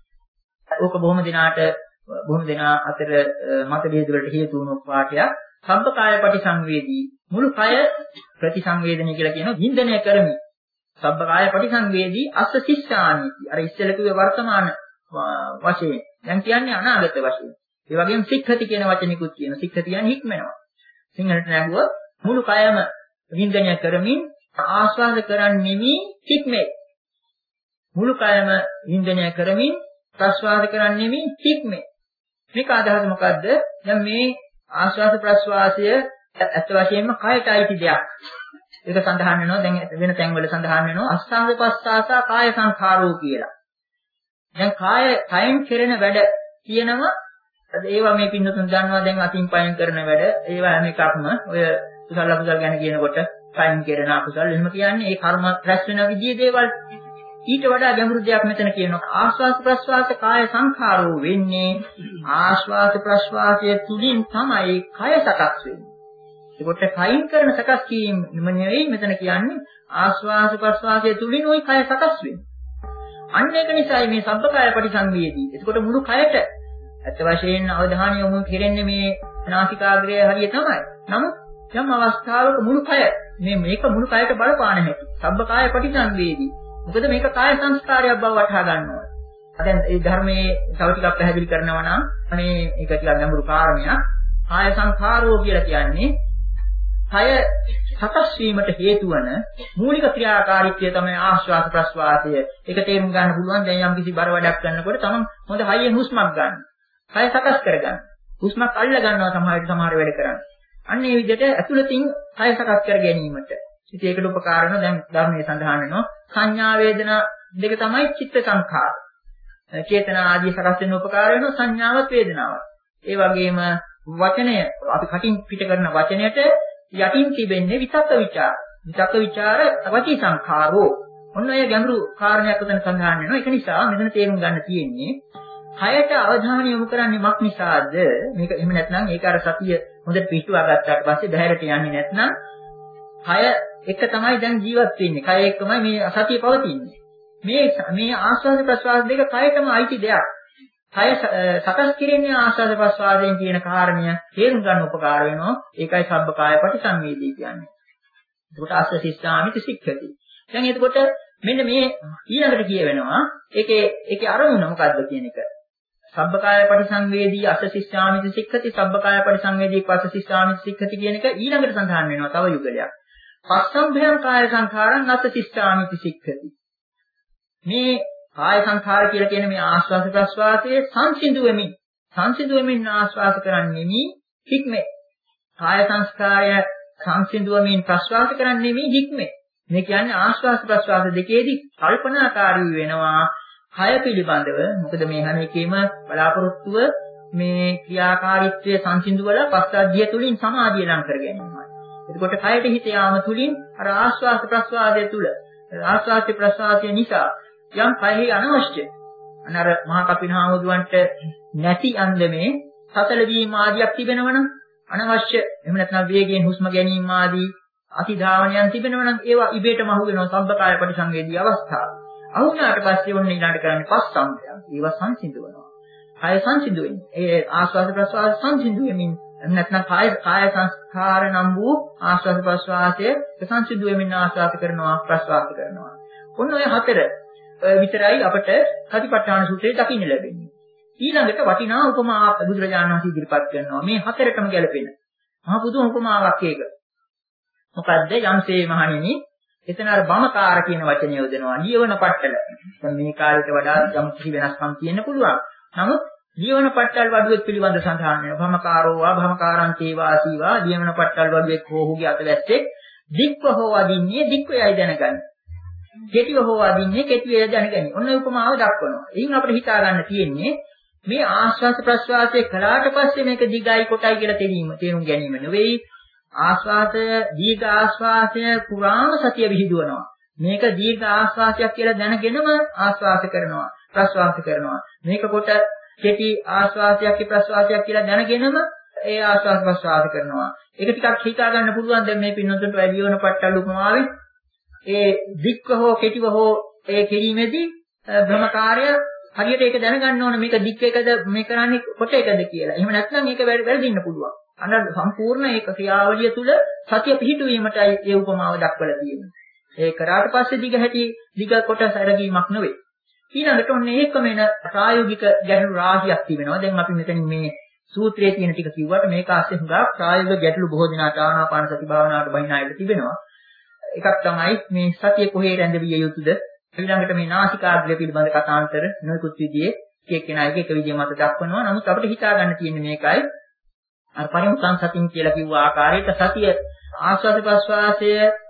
ඕක බොහොම දිනාට බොහොම දෙනා අතර මත බෙහෙද වලට හේතු වුණු පාඨයක්. සබ්බකාය පටිසංවේදී මුළු කය ප්‍රතිසංවේදනය කියලා කියනවා වින්දනය කරමි. සබ්බකාය පටිසංවේදී අස්ස සිස්සාමිති. අර ඉස්සෙල්ල කිව්වේ වර්තමාන වශයෙන්. දැන් කියන්නේ අනාගත වශයෙන්. ඒ වගේම සික්ඛති කියන වචනිකුත් කියන. සික්ඛති කියන්නේ හික්මනවා. සිංහලට නැගුවොත් මුළු කයම වින්දනය කරමින් ආස්වාද කරන්නෙමි හික්මේ. මුළු කයම වින්දනය කරමින් ප්‍රස්වාද කරන්නෙමි හික්මේ. මේක අදහස මොකද්ද? දැන් මේ ආස්වාද ප්‍රස්වාසය ඇත්ත වශයෙන්ම කයට අයිති දෙයක්. ඒක සඳහන් වෙනවා දැන් වෙන තැන්වල සඳහන් වෙනවා අස්ථාංග පස්සාසා කාය සංඛාරෝ කියලා. දැන් කාය කයෙන් කෙරෙන වැඩ කියනවා ඒවා මේ පින්නතුන් දන්නවා දැන් අතින් පයින් කරන වැඩ ඒවා හැම එකක්ම ඔය කුසල අකුසල ගැන කියනකොට පයින් කරන අකුසල එහෙම කියන්නේ ඒ කර්ම රැස් වෙන විදිහේ දේවල්. ඊට වඩා ගැඹුරු දෙයක් මෙතන කියනවා ආස්වාස ප්‍රස්වාස කාය සංඛාරෝ වෙන්නේ ආස්වාස ප්‍රස්වාසයේ තුලින් තමයි කය සකස් වෙන්නේ. ඒකට කයින් කරන සකස් කිරීම නෙවෙයි මෙතන කියන්නේ ආස්වාස ප්‍රස්වාසයේ තුලින් ওই කය සකස් වෙන්නේ. අන්න ඒක නිසායි මේ සබ්බකාය පරිසංවේදී. ඒකට මුළු කයට ඇත්ත වශයෙන්ම අවධානය යොමු කෙරෙන්නේ මේ නාසිකාග්‍රය හරිය තමයි. නමුත් යම් අවස්ථාවක මුළු කය මේ මේක මුළු කයට බලපාන හැටි. සබ්බකාය පරිසංවේදී. මොකද මේක කාය සංස්කාරයක් බව වටහා ගන්නවා. දැන් මේ ධර්මයේ තව ටිකක් පැහැදිලි කරනවා නම් මේ ඒක ටිකක් ගැඹුරු කාරණයක්. කාය සංඛාරෝ කියලා කියන්නේ කය සකස් වීමට හේතු වන මූලික ක්‍රියාකාරීත්වය තමයි ආශ්වාස ප්‍රශ්වාසය. ඒක තේරුම් ගන්න පුළුවන් දැන් යම් කිසි බර වැඩක් කරනකොට තමයි හොඳ හයියෙන් හුස්මක් ගන්න. කය සකස් කරගන්න. හුස්මක් අල්ල ගන්නවා සමහර විට සමහර වැඩ කරන්නේ. අන්න ඒ විදිහට ඇතුළතින් කය සකස් කර ගැනීමට. ඉතින් ඒකට උපකාර වෙන දැන් ධර්මයේ සඳහන් වෙනවා සංඥා වේදනා දෙක තමයි චිත්ත සංඛාර. චේතනා ආදී සකස් වෙන උපකාර වෙනවා සංඥාවත් වේදනාවත්. ඒ වගේම වචනය අපි කටින් පිට කරන වචනයට යටින් තිබෙන්නේ විතක්ක ਵਿਚාර. විතක්ක ਵਿਚාර වචී සංඛාරෝ. ඔන්න ඔය ගැඹුරු කාරණයක් උතන සඳහන් වෙනවා. ඒක නිසා මෙතන තේරුම් ගන්න තියෙන්නේ කයට අවධානය යොමු කරන්නේ මක් නිසාද? මේක එහෙම නැත්නම් ඒක අර සතිය හොඳට පිටුවා ගත්තාට පස්සේ බහැරට යන්නේ නැත්නම් කය එක තමයි දැන් ජීවත් වෙන්නේ. කය එක්කමයි මේ සතිය පවතින්නේ. මේ මේ ආස්වාද ප්‍රසවාස දෙක කයටම අයිති දෙයක්. කය සකස් කිරීමේ ආස්වාද ප්‍රසවාසයෙන් කියන කාරණය තේරුම් ගන්න උපකාර වෙනවා. ඒකයි සබ්බකාය පටිසංවේදී කියන්නේ. එතකොට අස්ස සිස්සාමිති සික්ඛති. දැන් එතකොට මෙන්න මේ ඊළඟට කියවෙනවා ඒකේ ඒකේ අරමුණ මොකද්ද කියන එක. සබ්බකාය පටිසංවේදී අස්ස සිස්සාමිති සික්ඛති සබ්බකාය පටිසංවේදී පස්ස සිස්සාමිති සික්ඛති කියන එක ඊළඟට සඳහන් වෙනවා තව යුගලයක්. පස්සම්භයං කාය සංඛාරං අස්ස සිස්සාමිති සික්ඛති. මේ කාය සංඛාර කියලා කියන මේ ආස්වාස ප්‍රස්වාසයේ සංසිඳු වෙමින් සංසිඳු වෙමින් ආස්වාස කරන්නෙමි හික්මේ. කාය සංස්කාරය සංසිඳු වෙමින් ප්‍රස්වාස කරන්නෙමි හික්මේ. මේ කියන්නේ ආස්වාස ප්‍රස්වාස දෙකේදී කල්පනාකාරී වෙනවා කය පිළිබඳව. මොකද මේ හැම එකෙම බලාපොරොත්තුව මේ ක්‍රියාකාරීත්වයේ සංසිඳු වල පස්සද්ධිය තුලින් සමාධිය ලං කර ගැනීමයි. එතකොට කයට හිත යාම තුලින් අර ආස්වාස ප්‍රස්වාසය තුල ආස්වාස ප්‍රස්වාසය නිසා යම් කයෙහි අනවශ්‍ය අනර මහා කපිනහාමුදුරන්ට නැති අන්දමේ සතල වීම ආදියක් තිබෙනවනම් අනවශ්‍ය එහෙම නැත්නම් වේගයෙන් හුස්ම ගැනීම ආදී අතිධාවනයන් තිබෙනවනම් ඒවා ඉබේටම අහු වෙනවා සබ්බකාය පරිසංවේදී අවස්ථාව. අහු වුණාට පස්සේ ඔන්න ඊළඟට කරන්නේ පස්සම්භයන්. ඒවා සංසිඳවනවා. කාය සංසිඳු වෙන්නේ. ඒ ආස්වාද ප්‍රස්වාස සංසිඳු වෙමින් නැත්නම් කාය කාය සංස්කාර නම් වූ ආස්වාද ප්‍රස්වාසය සංසිඳු වෙමින් ආස්වාද කරනවා ප්‍රස්වාස කරනවා. ඔන්න ඔය හතර විතරයි අපට සතිපට්ඨාන සූත්‍රයේ දකින්න ලැබෙන්නේ. ඊළඟට වටිනා උපමා බුදුරජාණන් වහන්සේ ඉදිරිපත් කරනවා. මේ හතරටම ගැලපෙන. මහා පුදුම උපමාවක් ඒක. මොකද්ද? යම්සේ මහණෙනි, එතන අර බමකාර කියන වචනය යොදනවා. ලියවන පට්ටල. දැන් මේ කාලයට වඩා යම් කිසි වෙනස්කම් තියෙන්න පුළුවන්. නමුත් ලියවන පට්ටල් වඩුවෙක් පිළිබඳ සඳහන් වෙනවා. බමකාරෝ වා බමකාරං තේවාසීවා ලියවන පට්ටල් වඩුවෙක් හෝ ඔහුගේ අතවැත්තේ දික්ව හෝ වදින්නේ දික්වයයි දැනගන්න. කෙටිව හෝ වදින්නේ කෙටිවය දැනගනි. ඔන්න උපමාව දක්වනවා. එයින් අපිට හිතා ගන්න තියෙන්නේ මේ ආශ්වාස ප්‍රශ්වාසයේ කලාට පස්සේ මේක දිගයි කොටයි කියලා තේරීම තේරුම් ගැනීම නෙවෙයි. ආශ්වාසය දීර්ඝ ආශ්වාසය පුරාම සතිය විහිදුවනවා. මේක දීර්ඝ ආශ්වාසයක් කියලා දැනගෙනම ආශ්වාස කරනවා ප්‍රශ්වාස කරනවා. මේක කොට කෙටි ආශ්වාසයක් ප්‍රශ්වාසයක් කියලා දැනගෙනම ඒ ආශ්වාස ප්‍රශ්වාස කරනවා. ඒක ටිකක් හිතා ගන්න පුළුවන් දැන් මේ පින්නොන්ට වැඩි වෙන පට්ටල් උපමාවේ ඒ දික්ව හෝ කෙටිව හෝ ඒ කිරීමේදී භ්‍රමකාරය හරියට ඒක දැනගන්න ඕන මේක දික් එකද මේ කරන්නේ කොට එකද කියලා. එහෙම නැත්නම් ඒක වැරදින්න පුළුවන්. අන්න සම්පූර්ණ ඒක ක්‍රියාවලිය තුල සතිය පිහිටුවීමටයි මේ උපමාව දක්වලා තියෙන්නේ. ඒ කරාට පස්සේ දිග හැටි දිග කොට සැරගීමක් නෙවෙයි. ඊළඟට ඔන්න ඒකම එන ප්‍රායෝගික ගැටලු රාශියක් තිබෙනවා. දැන් අපි මෙතන මේ සූත්‍රයේ තියෙන ටික කිව්වට මේක ASCII හුඟක් ප්‍රායෝගික ගැටලු බොහෝ දෙනාට ආනාපාන සති භාවනාවට බහින අයට තිබෙනවා. එකක් තමයි මේ සතිය කොහේ රැඳවිය යුතුද? ඊළඟට මේ නාසිකාග්‍රය පිළිබඳ කතාන්තර නොයෙකුත් විදිහේ එක එක්කෙනා එක එක විදිහ මත දක්වනවා. නමුත් අපිට හිතා ගන්න තියෙන්නේ මේකයි. අර පරිමුඛං සතින් කියලා කිව්ව ආකාරයට සතිය ආස්වාද ප්‍රස්වාසය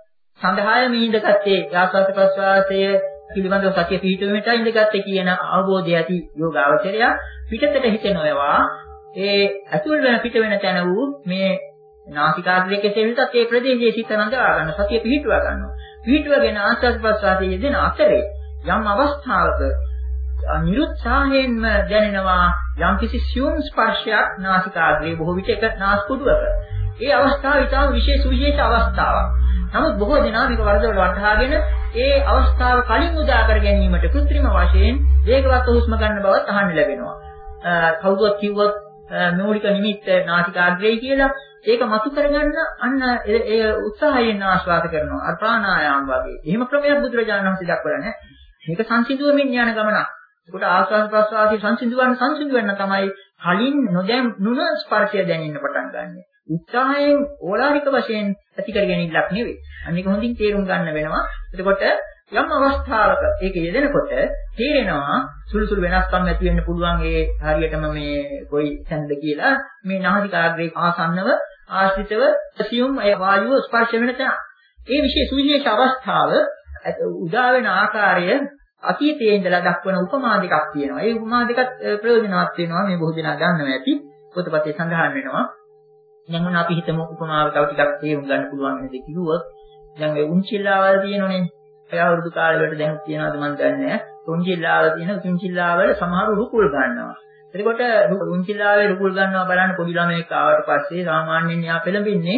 සඳහාය මිහිඳගත්තේ ආස්වාද ප්‍රස්වාසය පිළිබඳව සතිය පිහිටුවීමට ඉඳගත්තේ කියන අවබෝධය ඇති යෝගාවචරය පිටතට හිතෙනවා ඒ ඇතුල් වෙන පිට වෙන තැන වූ මේ නාසිකාග්‍රයේ කෙසේ වෙතත් ඒ ප්‍රදේශයේ සිත නඳවා ගන්න සතිය පිහිටුවා ගන්නවා. පිහිටුවගෙන ආස්වාද ප්‍රසආසයේ යෙදෙන අතරේ යම් අවස්ථාවක නිරුත්සාහයෙන්ම දැනෙනවා යම් කිසි සියුම් ස්පර්ශයක් නාසිකාග්‍රයේ බොහෝ විට එක නාස්පුඩුවක. ඒ අවස්ථාව ඊටම විශේෂ විශේෂ අවස්ථාවක්. නමුත් බොහෝ දෙනා මේක වරදවල වටහාගෙන ඒ අවස්ථාව කලින් උදා කර ගැනීමට කෘත්‍රිම වශයෙන් වේගවත් හුස්ම ගන්න බවත් අහන්න ලැබෙනවා. කවුරුත් කිව්වොත් මූලික නිමිත්ත නාසිකාග්‍රේ කියලා ඒක මතු කරගන්න අන්න ඒ උත්සාහයෙන් ආශ්වාස කරනවා. අර ප්‍රාණායාම වගේ. එහෙම ක්‍රමයක් බුදුරජාණන් වහන්සේ දක්වලා නැහැ. මේක සංසිඳුවමින් යන ගමනක්. ඒකට ආශ්වාස ප්‍රශ්වාසයේ සංසිඳුවන්න සංසිඳුවන්න තමයි කලින් නොදැනුන ස්පර්ශය දැනෙන්න පටන් ගන්නෙ. උත්සාහයෙන් ඕලාරික වශයෙන් ඇති කර ගැනීමක් නෙවෙයි. අනික හොඳින් තේරුම් ගන්න වෙනවා. එතකොට යම් අවස්ථාවක ඒක යෙදෙනකොට තේරෙනවා සුළු සුළු වෙනස්කම් ඇති වෙන්න පුළුවන් ඒ හරියටම මේ කොයි තැනද කියලා මේ නාසිකාග්‍රේ ආසන්නව ආශ්‍රිතව සියුම් ඒ වායුව ස්පර්ශ වෙන තැන. ඒ විශේෂ සුවිශේෂ අවස්ථාව උදා වෙන ආකාරය අතීතයේ ඉඳලා දක්වන උපමා දෙකක් තියෙනවා. ඒ උපමා දෙකත් ප්‍රයෝජනවත් වෙනවා මේ බොහෝ දෙනා දන්නවා ඇති. පොතපතේ සඳහන් වෙනවා. දැන් මොන අපි හිතමු උපමාව තව ටිකක් තේරුම් ගන්න පුළුවන් වෙනද කිව්වොත් දැන් ඒ උන්චිල්ලාවල් තියෙනෝනේ. ඒ අවුරුදු කාලවලට දැන් තියනවාද මන් දන්නේ නැහැ. උන්චිල්ලාවල් තියෙන උන්චිල්ලාවල සමහර රුකුල් ගන්නවා. එතකොට උන්චිල්ලාවේ රුකුල් ගන්නවා බලන්න පොඩි ළමයෙක් ආවට පස්සේ සාමාන්‍යයෙන් යා පෙළඹින්නේ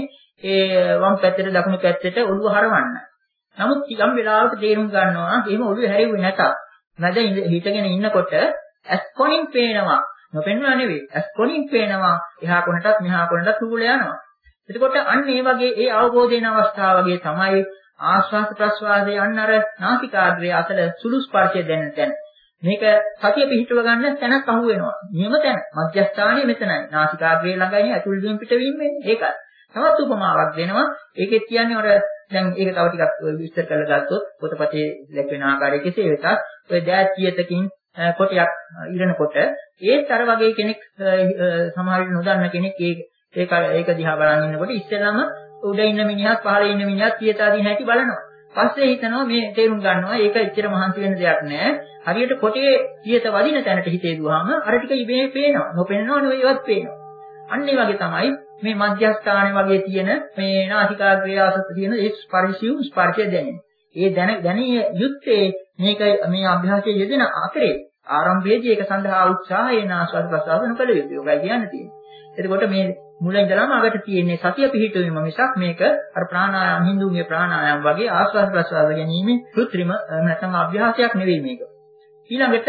ඒ වම් පැත්තට දකුණු පැත්තට ඔළුව හරවන්න. නමුත් යම් වෙලාවක තේරුම් ගන්නවා එහෙම ඔළුව හැරෙන්නේ නැතත් නැද හිටගෙන ඉන්නකොට ඇස් කොනින් පේනවා. නොපෙන්නවා නෙවෙයි. ඇස් කොනින් පේනවා. එහා කොනටත් මෙහා කොනටත් රුකුල යනවා. එතකොට අන්න ඒ වගේ ඒ අවබෝධ වෙන අවස්ථාව වගේ තමයි ආශ්වාස ප්‍රශ්වාසයේ අන්න අර නාසිකාග්‍රය අතර සුළු ස්පර්ශය දැනෙන තැන. මේක සතිය පිහිටව ගන්න තැනක් අහු වෙනවා. නියම තැන. මධ්‍යස්ථානයේ මෙතනයි. නාසිකාග්‍රේ ළඟයි ඇතුල් වීම පිටවීම වෙන්නේ. ඒකයි. තවත් උපමාවක් දෙනවා. ඒකෙත් කියන්නේ අර දැන් ඒක තව ටිකක් විස්තර කරලා ගත්තොත් පොතපතේ දැක්වෙන ආකාරයේ කෙසේ වෙතත් ඔය දෑත් කියතකින් කොටයක් ඉරනකොට ඒත් අර වගේ කෙනෙක් සමහර විට නොදන්න කෙනෙක් ඒක ඒක ඒක දිහා බලන් ඉන්නකොට ඉස්සෙල්ලාම උඩ ඉන්න මිනිහත් පහළ ඉන්න මිනිහත් කියතාදී නැති බලනවා. පස්සේ හිතනවා මේ තේරුම් ගන්නවා ඒක එච්චර මහන්සි වෙන දෙයක් නෑ. හරියට කොටේ කියත වදින තැනට හිතේ දුවාම අර ටික ඉබේ පේනවා. නොපෙනෙනව නෙවෙයි ඒවත් පේනවා. අන්න ඒ වගේ තමයි මේ මධ්‍යස්ථානයේ වගේ තියෙන මේ නාසිකාග්‍රේ ආසත් තියෙන ඒ ස්පර්ශියු ස්පර්ශය දැනෙන. ඒ දැන දැනිය යුත්තේ මේක මේ අභ්‍යාසයේ යෙදෙන අතරේ ආරම්භයේදී ඒක සඳහා උත්සාහයෙන් ආස්වාද ප්‍රසආස නොකළ යුතුයි. ඔබයි කියන්න තියෙන්නේ. එතකොට මේ මුල ඉඳලාම අගට තියෙන්නේ සතිය පිහිටවීම මිසක් මේක අර ප්‍රාණායාම හින්දුගේ ප්‍රාණායාම වගේ ආස්වාද ප්‍රසආස ගැනීම කෘත්‍රිම නැත්නම් අභ්‍යාසයක් නෙවෙයි මේක. ඊළඟට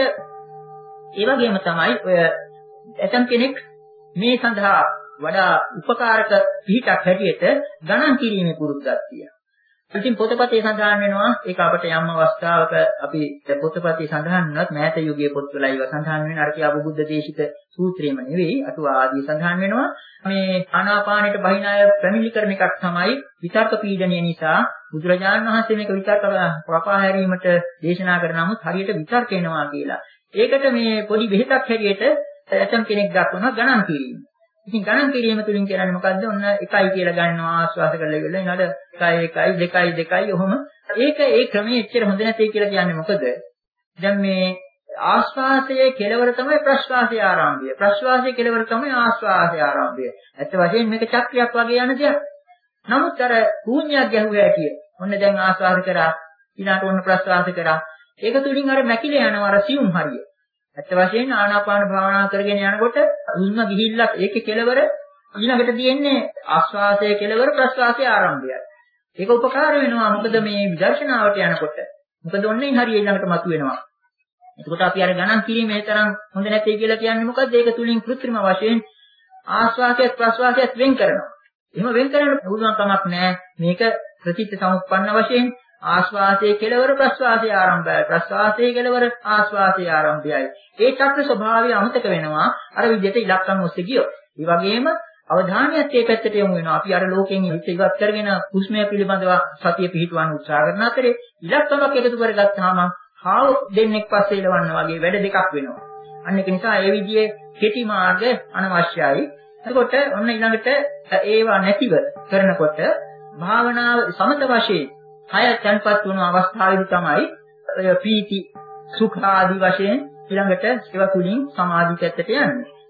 ඒ වගේම තමයි ඔය ඇතම් කෙනෙක් මේ සඳහා වඩා උපකාරක පිහිටක් හැටියට ගණන් කිරීමේ පුරුද්දක් තියෙනවා. ඉතින් පොතපතේ සඳහන් වෙනවා ඒක අපිට යම් අවස්ථාවක අපි පොතපතේ සඳහන් වුණත් මෑත යුගයේ පොත්වල ඒව සඳහන් වෙන අර කියාපු බුද්ධ දේශිත සූත්‍රයම නෙවෙයි අටුවා ආදී සඳහන් වෙනවා මේ ආනාපානෙට බහිණ අය ප්‍රමිලි කරන එකක් තමයි විතර්ක පීඩනය නිසා බුදුරජාණන් වහන්සේ මේක විතර්ක ප්‍රපා හැරීමට දේශනා කරන නමුත් හරියට විතර්ක එනවා කියලා. ඒකට මේ පොඩි බෙහෙතක් හැටියට ඇතම් කෙනෙක් දක්වනවා ගණන් කිරීම. ඉතින් ගණන් කිරීම තුලින් කියන්නේ මොකද්ද? ඔන්න එකයි කියලා ගන්නවා ආශ්වාස කරලා ඉවරලා ඊළඟ එකයි එකයි දෙකයි දෙකයි ඔහොම. ඒක ඒ ක්‍රමයේ එච්චර හොඳ නැtei කියලා කියන්නේ මොකද? දැන් මේ ආශ්වාසයේ කෙලවර තමයි ප්‍රශ්වාසයේ ආරම්භය. ප්‍රශ්වාසයේ කෙලවර තමයි ආශ්වාසයේ ආරම්භය. ඇත්ත වශයෙන්ම මේක චක්‍රයක් වගේ යන දෙයක්. නමුත් අර ශූන්‍යයක් ගැහුවා ඇටිය. ඔන්න දැන් ආශ්වාස කරා ඊළඟට ඔන්න ප්‍රශ්වාස කරා. ඒක තුලින් අර මැකිලා යනවා අර සියුම් හරිය. ඇත්ත වශයෙන්ම ආනාපාන භාවනා කරගෙන යනකොට උන්ම ගිහිල්ලා ඒකේ කෙලවර ඊළඟට තියෙන්නේ ආශ්වාසයේ කෙලවර ප්‍රශ්වාසයේ ආරම්භයයි. ඒක උපකාර වෙනවා මොකද මේ විදර්ශනාවට යනකොට. මොකද ඔන්නේ හරිය ඊළඟට මතුවෙනවා. එතකොට අපි අර ගණන් කිරීමේ තරම් හොඳ නැtei කියලා කියන්නේ මොකද්ද? ඒක තුලින් કૃත්‍රිම වශයෙන් ආශ්වාසයත් ප්‍රශ්වාසයත් වෙන් කරනවා. එහෙම වෙන් කරන්න පුළුවන් කමක් නැහැ. මේක ප්‍රතිත්‍ය සමුප්පන්න වශයෙන් ආශ්වාසයේ කෙලවර ප්‍රශ්වාසයේ ආරම්භයයි ප්‍රශ්වාසයේ කෙලවර ආශ්වාසයේ ආරම්භයයි. ඒ චක්‍ර ස්වභාවය අමතක වෙනවා අර විදිහට ඉලක්කම් ඔස්සේ ගියොත්. ඒ වගේම අවධානයත් ඒ පැත්තට යොමු වෙනවා. අපි අර ලෝකෙන් හිත ඉවත් කරගෙන හුස්මය පිළිබඳව සතිය පිහිටවන්න උත්සාහ කරන අතරේ ඉලක්කමක් එකතු කරගත්තාම හාව දෙන්නෙක් පස්සේ ඉලවන්න වගේ වැඩ දෙකක් වෙනවා. අන්න ඒක නිසා ඒ විදිහේ කෙටි මාර්ග අනවශ්‍යයි. එතකොට ඔන්න ඊළඟට ඒවා නැතිව කරනකොට භාවනාව සමත වශයෙන් කය තැන්පත් වුණු අවස්ථාවේදී තමයි පීති සුඛ ආදී වශයෙන් ඊළඟට ඒවා තුලින් සමාධි පැත්තට යන්නේ.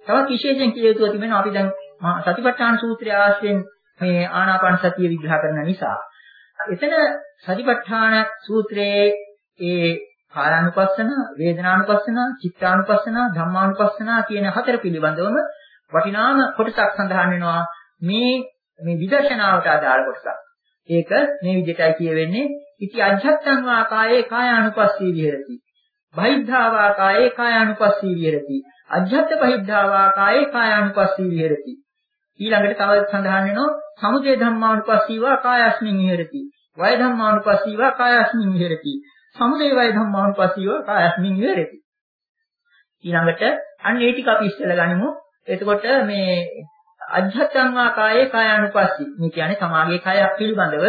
තවත් විශේෂයෙන් කිය යුතු තිබෙනවා අපි දැන් සතිපට්ඨාන සූත්‍රය ආශ්‍රයෙන් මේ ආනාපාන සතිය විග්‍රහ කරන නිසා එතන සතිපට්ඨාන සූත්‍රයේ ඒ කායානුපස්සන, වේදනානුපස්සන, චිත්තානුපස්සන, ධම්මානුපස්සන කියන හතර පිළිබඳවම වටිනාම කොටසක් සඳහන් වෙනවා මේ මේ විදර්ශනාවට අදාළ කොටසක්. ඒක මේ විදිහටයි කියවෙන්නේ ඉති අජ්ජත්තං වා කායේ කායානුපස්සී විහෙරති. බහිද්ධා වා කායේ කායානුපස්සී විහෙරති. අජ්ජත්ත බහිද්ධා වා කායේ කායානුපස්සී විහෙරති. ඊළඟට තව සඳහන් වෙනවා සමුදය ධම්මානුපස්සී වා කායස්මින් විහෙරති. වය ධම්මානුපස්සී වා කායස්මින් විහෙරති. සමුදය වය ධම්මානුපස්සී වා කායස්මින් විහෙරති. ඊළඟට අන්න ඒ ටික අපි ඉස්සෙල්ලා ගනිමු. එතකොට මේ අජ්ජත්තං වා කායේ කායානුපස්සී මේ කියන්නේ සමාගයේ කය පිළිබඳව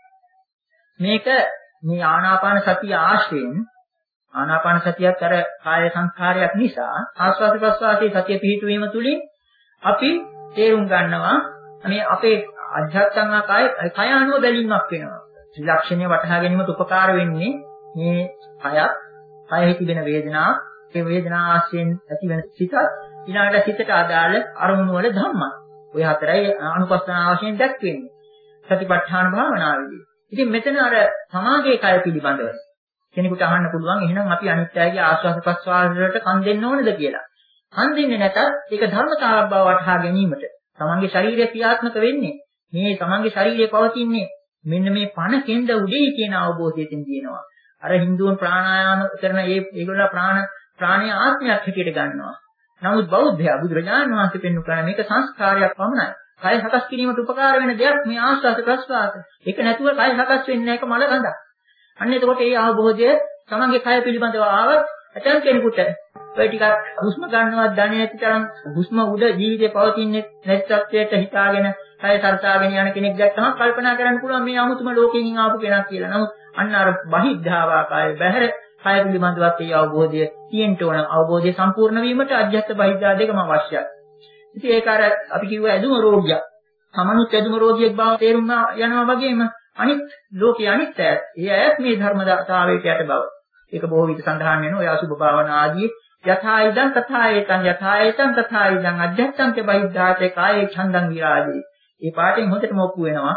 මේක මේ ආනාපාන සතිය ආශ්‍රයෙන් ආනාපාන සතියත් අර කාය සංස්කාරයක් නිසා ආස්වාද ප්‍රස්වාසයේ සතිය පිහිටුවීම තුළින් අපි තේරුම් ගන්නවා මේ අපේ අධ්‍යාත්මං වා කාය කය අනුව බැලීමක් වෙනවා. ත්‍රිලක්ෂණය වටහා ගැනීමට උපකාර වෙන්නේ මේ කයත්, කයෙහි තිබෙන වේදනා, ඒ වේදනා ආශ්‍රයෙන් ඇතිවන සිතත්, ඊළඟට සිතට අදාළ අරමුණු වල ධම්ම. ඔය හතරයි අනුපස්සනා වශයෙන් දැක්වෙන්නේ. සතිපට්ඨාන භාවනාවේදී. ඉතින් මෙතන අර සමාගයේ කය පිළිබඳව කෙනෙකුට අහන්න පුළුවන් එහෙනම් අපි අනිත්‍යයේ ආස්වාද ප්‍රස්වාසයට කන් දෙන්න ඕනද කියලා. කන් දෙන්නේ නැතත් ඒක ධර්මතාවක් බව වටහා ගැනීමට තමන්ගේ ශරීරය ක්‍රියාත්මක වෙන්නේ මේ තමන්ගේ ශරීරය පවතින්නේ මෙන්න මේ පණ කෙන්ද උඩේ කියන අවබෝධයෙන් තියෙනවා. අර හින්දුන් ප්‍රාණායාම කරන ඒ ඒගොල්ලෝ ප්‍රාණ ප්‍රාණය ආත්මයක් හැටියට ගන්නවා. නමුත් බෞද්ධයා බුදුරජාණන් වහන්සේ පෙන්වු කරන මේක සංස්කාරයක් පමණයි. කය සකස් කිරීමට උපකාර වෙන දෙයක් මේ ආස්වාද ප්‍රස්වාස. ඒක නැතුව කය සකස් වෙන්නේ නැහැ. ඒක මල ගඳක්. අන්න එතකොට මේ අවබෝධය තමන්ගේ කය පිළිබඳව ආවත් ඇතන් කෙනෙකුට ඔය ටිකක් හුස්ම ගන්නවත් දැනෙන්නේ නැති තරම් හුස්ම උඩ ජීවිතේ පවතින්නේ නැත්ත්වයට හිතාගෙන කය සරසාගෙන යන කෙනෙක් දැක්කම කල්පනා කරන්න පුළුවන් මේ 아무තුම ලෝකයෙන් ආපු කෙනෙක් කියලා. නමුත් අන්න අර බහිද්ධාවා කය බහැර කය පිළිබඳවත් මේ අවබෝධය තියෙන්න ඕන. අවබෝධය සම්පූර්ණ වීමට අධ්‍යාත්ම බහිද්ධා දෙකම අවශ්‍යයි. ඉතින් ඒක අර අපි කිව්ව ඇදුම රෝගියක්. සමනුත් ඇදුම රෝගියෙක් බව තේරුම් යනවා වගේම අනිත් ලෝකයේ අනිත්‍යය. ඒ ඇයත් මේ ධර්මතාවයට යට බව. ඒක බොහෝ විට සඳහන් වෙනවා. ඔය අසුභ භාවනා ආදී යථා ඉදං තථා ඒතං යථා ඒතං තථා ඉදං අධ්‍යත්තං ච බහිද්ධාතේ කායේ ඡන්දං විරාජේ. මේ පාඩයෙන් හොඳටම ඔප්පු වෙනවා.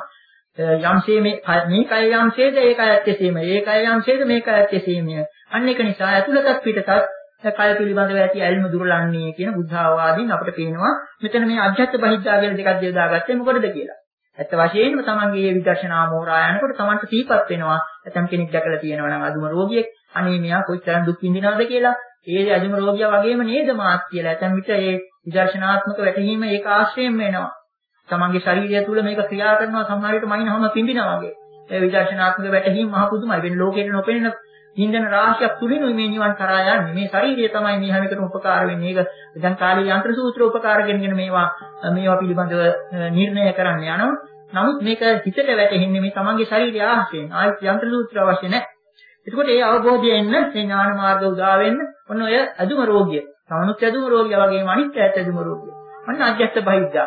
යම්සේ මේ මේ කය යම්සේද ඒ කයත් එසේම. ඒ කය යම්සේද මේ කයත් එසේම. අන්න ඒක නිසා ඇතුළතත් පිටතත් කය පිළිබඳව ඇති ඇල්ම දුරලන්නේ කියන බුද්ධ ආවාදීන් අපිට පේනවා. මෙතන මේ අධ්‍යත්ත බහිද්ධා කියලා දෙකක් දෙදාගත්තේ මොකටද කියලා. ඇත්ත වශයෙන්ම තමන්ගේ මේ විදර්ශනා මෝරා යනකොට තමන්ට සිහිපත් වෙනවා. නැත්නම් කෙනෙක් දැකලා තියෙනවා නම් අදුම රෝගියෙක් අනේ මෙයා කොච්චර දුක් විඳිනවද කියලා. ඒ අදුම රෝගියා වගේම නේද මාත් කියලා. නැත්නම් විතර මේ විදර්ශනාත්මක වැටහීම ඒක ආශ්‍රයෙන් වෙනවා. තමන්ගේ ශරීරය තුල මේක ක්‍රියා කරනවා සමහර විට මයින්වම පිඹිනවා වගේ. ඒ විදර්ශනාත්මක වැටහීම මහ පුදුමයි. වෙන ලෝකෙට නොපෙනෙන හින්දන රාශියක් තුලිනුයි මේ නිවන් කරා යන්නේ. මේ ශරීරය තමයි මේ හැම එකටම උපකාර වෙන්නේ. ඒක දැන් කාලේ යන්ත්‍ර සූත්‍ර උපකාර කරගෙන මේවා මේවා පිළිබඳව නිර්ණය කරන්න යනවා. නමුත් මේක හිතට වැටෙන්නේ මේ තමන්ගේ ශරීරය ආශ්‍රයෙන්. ආයෙත් යන්ත්‍ර සූත්‍ර අවශ්‍ය නැහැ. එතකොට ඒ අවබෝධය එන්න මේ ඥාන මාර්ග උදා වෙන්න ඔන්න ඔය අදුම රෝගිය. සමනුත් අදුම රෝගිය වගේම අනිත් ඇත් අදුම රෝගිය. අන්න අධ්‍යත්ත බහිද්ධා.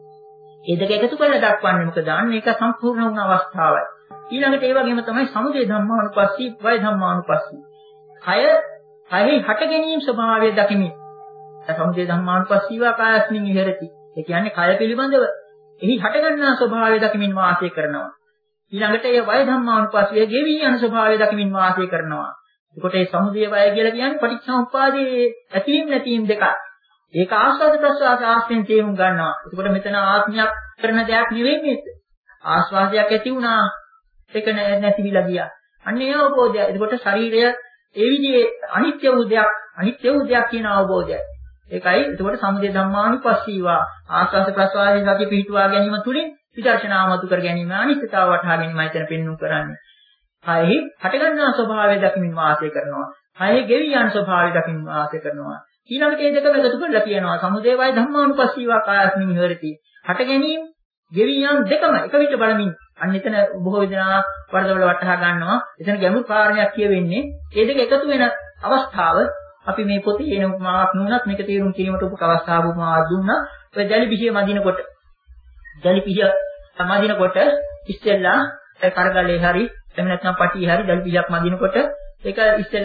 ඒ දෙක එකතු කරලා දක්වන්නේ මොකද? අන්න ඒක සම්පූර්ණ වුණ අවස්ථාවයි. ඊළඟට ඒ වගේම තමයි සමුදය ධම්මානුපස්සී, වය ධම්මානුපස්සී. කය කයෙහි හට ගැනීම ස්වභාවය දකිමින් සමුදය ධම්මානුපස්සීවා කායස්මින් විහෙරති. ඒ කියන්නේ කය පිළිබඳව එහි හට ගන්නා ස්වභාවය දකිමින් වාසය කරනවා. ඊළඟට ඒ වය ධම්මානුපස්සීය ගෙවි යන ස්වභාවය දකිමින් වාසය කරනවා. එතකොට මේ සමුදය වය කියලා කියන්නේ පටිච්චසමුප්පාදයේ ඇතිවීම නැතිවීම දෙකක්. ඒක ආස්වාද ප්‍රසආස ආස්තෙන් තේරුම් ගන්නවා. එතකොට මෙතන ආත්මයක් කරන දෙයක් නෙවෙයි මේක. ආස්වාදයක් ඇති වුණා ඒක නැතිවිලා ගියා. අන්න ඒ අවබෝධය. එතකොට ශරීරය ඒ විදිහේ අනිත්‍ය වූ දෙයක්, අනිත්‍ය වූ දෙයක් කියන අවබෝධයයි. ඒකයි එතකොට සමුදය ධම්මානුපස්සීවා ආස්වාද ප්‍රසආසයේ සතිය පිහිටුවා ගැනීම තුළින් විදර්ශනාමතු කර ගැනීම අනිත්‍යතාව වටහා ගැනීමයි එතන පෙන්වු කරන්නේ. කයෙහි හටගන්නා ස්වභාවය දකිමින් වාසය කරනවා. කයෙහි ගෙවි යන ස්වභාවය දකිමින් වාසය කරනවා. ඊළඟට මේ දෙකම එකතු කරලා කියනවා සමුදය වය ධම්මානුපස්සීවා කායස්මින් විහෙරති. හට ගැනීම, ගෙවි යන දෙකම එක විට බලමින් අන්න එතන බොහෝ වේදනා වර්ධවල වටහා ගන්නවා. එතන ගැඹුරු කාරණයක් කියවෙන්නේ. මේ දෙක එකතු වෙන අවස්ථාව අපි මේ පොතේ එන උපමාවක් නුනත් මේක තේරුම් ගැනීමට උපක අවස්ථාව උපමාවක් දුන්නා. ඔය ජලි පිහිය මදිනකොට ජලි පිහිය මදිනකොට ඉස්සෙල්ලා ඒ කරගලේ හරි එහෙම නැත්නම් පටියේ හරි ජලි පිහියක් මදිනකොට ඒක ඉස්සෙල්ලා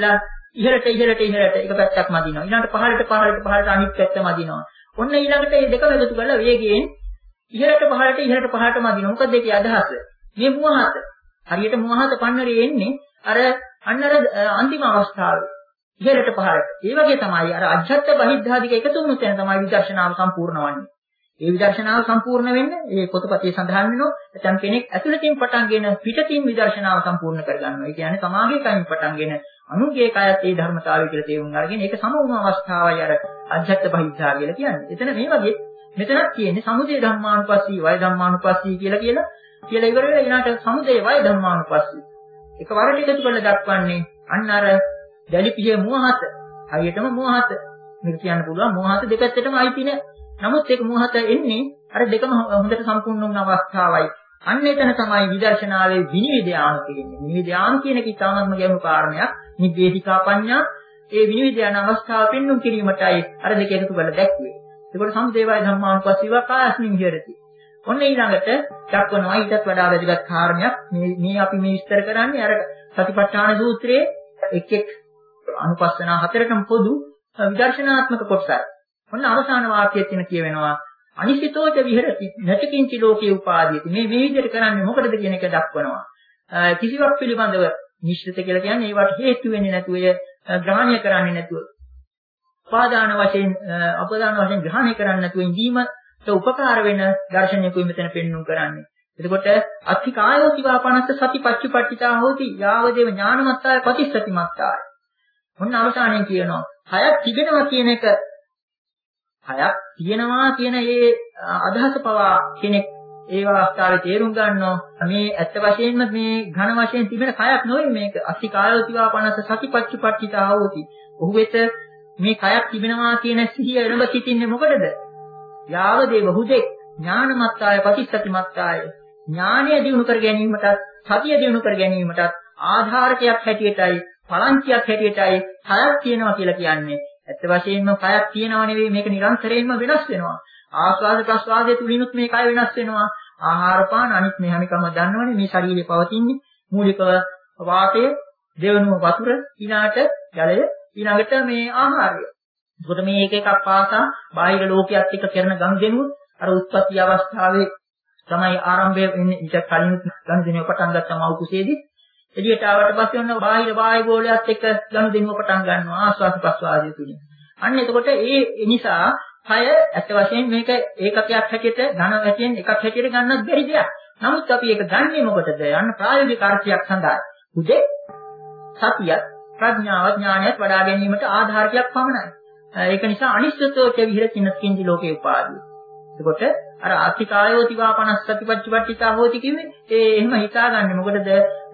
ඉහළට ඉහළට ඉහළට එක පැත්තක් මදිනවා. ඊළඟට පහළට පහළට පහළට අනිත් පැත්ත මදිනවා. ඔන්න ඊළඟට මේ දෙක එකතු කරලා වේගයෙන් ඉහළට පහළට ඉහළට පහළට මදිනවා. මොකද ඒකේ අදහස? මේ මුවහත. හරියට මුවහත පන්නරේ එන්නේ අර අන්න අර අන්තිම අවස්ථාවේ. ඉහළට පහළට. ඒ වගේ තමයි අර අජ්ජත් බහිද්ධාදික එකතු වුණු තැන තමයි විදර්ශනාව සම්පූර්ණ වන්නේ. ඒ විදර්ශනාව සම්පූර්ණ වෙන්නේ ඒ පොතපතේ සඳහන් වෙනවා. නැත්නම් කෙනෙක් ඇතුළතින් පටන්ගෙන පිටතින් විදර්ශනාව සම්පූර්ණ කරගන්නවා. ඒ කියන්නේ සමාගයේ කයින් පටන්ගෙන අනුගේ කයත් ඒ ධර්මතාවය කියලා තේරුම් අරගෙන ඒක සම වුණු අවස්ථාවයි අර අජ්ජත් බහිද්ධා කියලා කියන්නේ. එතන මේ වගේ මෙතනක් කියන්නේ සමුදය ධම්මානුපස්සී වය ධම්මානුපස්සී කියලා කියලා කියලා ඉවර වෙලා ඊළාට සමුදය වය ධම්මානුපස්සී. එකවරට එකතු කරලා දක්වන්නේ අන්න අර දැලිපියේ මුවහත. හරියටම මුවහත. මේක කියන්න පුළුවන් මුවහත දෙපැත්තටම අයිති නෑ. නමුත් ඒක මුවහත එන්නේ අර දෙකම හොඳට සම්පූර්ණ වුණ අවස්ථාවයි. අන්න එතන තමයි විදර්ශනාවේ විනිවිදයාම කියන්නේ. විනිවිදයාම කියන එක ඉතාමත්ම ගැඹුරු කාරණයක්. නිබ්බේධිකා පඤ්ඤා ඒ විනිවිදයන අවස්ථාව පෙන්වුම් කිරීමටයි අර දෙක එකතු කරලා දැක්වේ. ඒකට සම්දේවය ධම්මානුපස්සීව කායස්මින් විහෙරති. ඔන්න ඊළඟට දක්වනවා ඊටත් වඩා වැදගත් කාරණයක්. මේ මේ අපි මේ විස්තර කරන්නේ අර සතිපට්ඨාන සූත්‍රයේ එක් එක් අනුපස්සනා හතරටම පොදු විදර්ශනාත්මක කොටසයි. ඔන්න අවසාන වාක්‍යයේ තියෙන කියවෙනවා අනිසිතෝච විහෙරති නැතිකින්චි ලෝකේ උපාදීති. මේ මේ විදිහට කරන්නේ මොකටද කියන එක දක්වනවා. කිසිවක් පිළිබඳව නිශ්චිත කියලා කියන්නේ ඒවට හේතු වෙන්නේ නැතුව ග්‍රහණය කරන්නේ නැතුව උපාදාන වශයෙන් අපදාන වශයෙන් ග්‍රහණය කරන්නේ නැතුව ඉඳීමට උපකාර වෙන දර්ශනයකුයි මෙතන පෙන්වුම් කරන්නේ. එතකොට අත්ථිකායෝ සිවාපනස්ස සතිපච්චුපට්ඨිතා හෝති යාවදේව ඥානමත්තාය පටිච්චසතිමත්තාය. මොන අවසානයෙන් කියනවා හයක් තිබෙනවා කියන එක හයක් තියෙනවා කියන ඒ අදහස පවා කෙනෙක් ඒ අවස්ථාවේ තේරුම් ගන්නවා මේ ඇත්ත වශයෙන්ම මේ ඝන වශයෙන් තිබෙන කයක් නෙවෙයි මේක අත්ථිකායෝ සිවාපනස්ස සතිපච්චුපට්ඨිතා හෝති. ඔහු වෙත මේ කයක් තිබෙනවා කියන සිහිය එළඹ සිටින්නේ මොකටද? යාවදේව හුදෙක් ඥානමත්තාය පටිච්චසතිමත්තාය ඥානය දිනු කර ගැනීමටත් සතිය දිනු කර ගැනීමටත් ආධාරකයක් හැටියටයි පලංචියක් හැටියටයි කයක් තියෙනවා කියලා කියන්නේ. ඇත්ත වශයෙන්ම කයක් තියෙනව නෙවෙයි මේක නිරන්තරයෙන්ම වෙනස් වෙනවා. ආස්වාද ප්‍රස්වාදයේ තුලිනුත් මේ කය වෙනස් වෙනවා. ආහාර පාන අනිත් මේ හැම එකම දන්නවනේ මේ ශරීරේ පවතින්නේ මූලිකව වාතය, දෙවනුව වතුර, ඊළාට ජලය, ඊළඟට මේ ආහාරය. එතකොට මේ එක එකක් පාසා බාහිර ලෝකයක් එක්ක කරන ගනුදෙනුව අර උත්පත්ති අවස්ථාවේ තමයි ආරම්භය වෙන්නේ. ඊට කලින් ගනුදෙනුව පටන් ගත්තා මව් කුසේදී. එළියට ආවට පස්සේ ඔන්න බාහිර වායු ගෝලයක් එක්ක ගනුදෙනුව පටන් ගන්නවා ආස්වාද ප්‍රස්වාදයේ තුලින්. අන්න එතකොට ඒ නිසා කය ඇත්ත වශයෙන් මේක ඒකකයක් හැටියට ධන වශයෙන් එකක් හැටියට ගන්නත් බැරි දෙයක්. නමුත් අපි ඒක ගන්නෙ මොකටද? යන්න ප්‍රායෝගික අර්ථයක් සඳහා. උදේ සතියත් ප්‍රඥාව ඥානයත් වඩා ගැනීමට ආධාරකයක් පමණයි. ඒක නිසා අනිශ්චිතෝච විහෙරතින කිංජි ලෝකේ උපාදී. එතකොට අර ආත්තිකායෝ තිවාපනස් සතිපච්චුපට්ඨිතා හෝති කිව්වේ ඒ එහෙම හිතාගන්නේ මොකටද?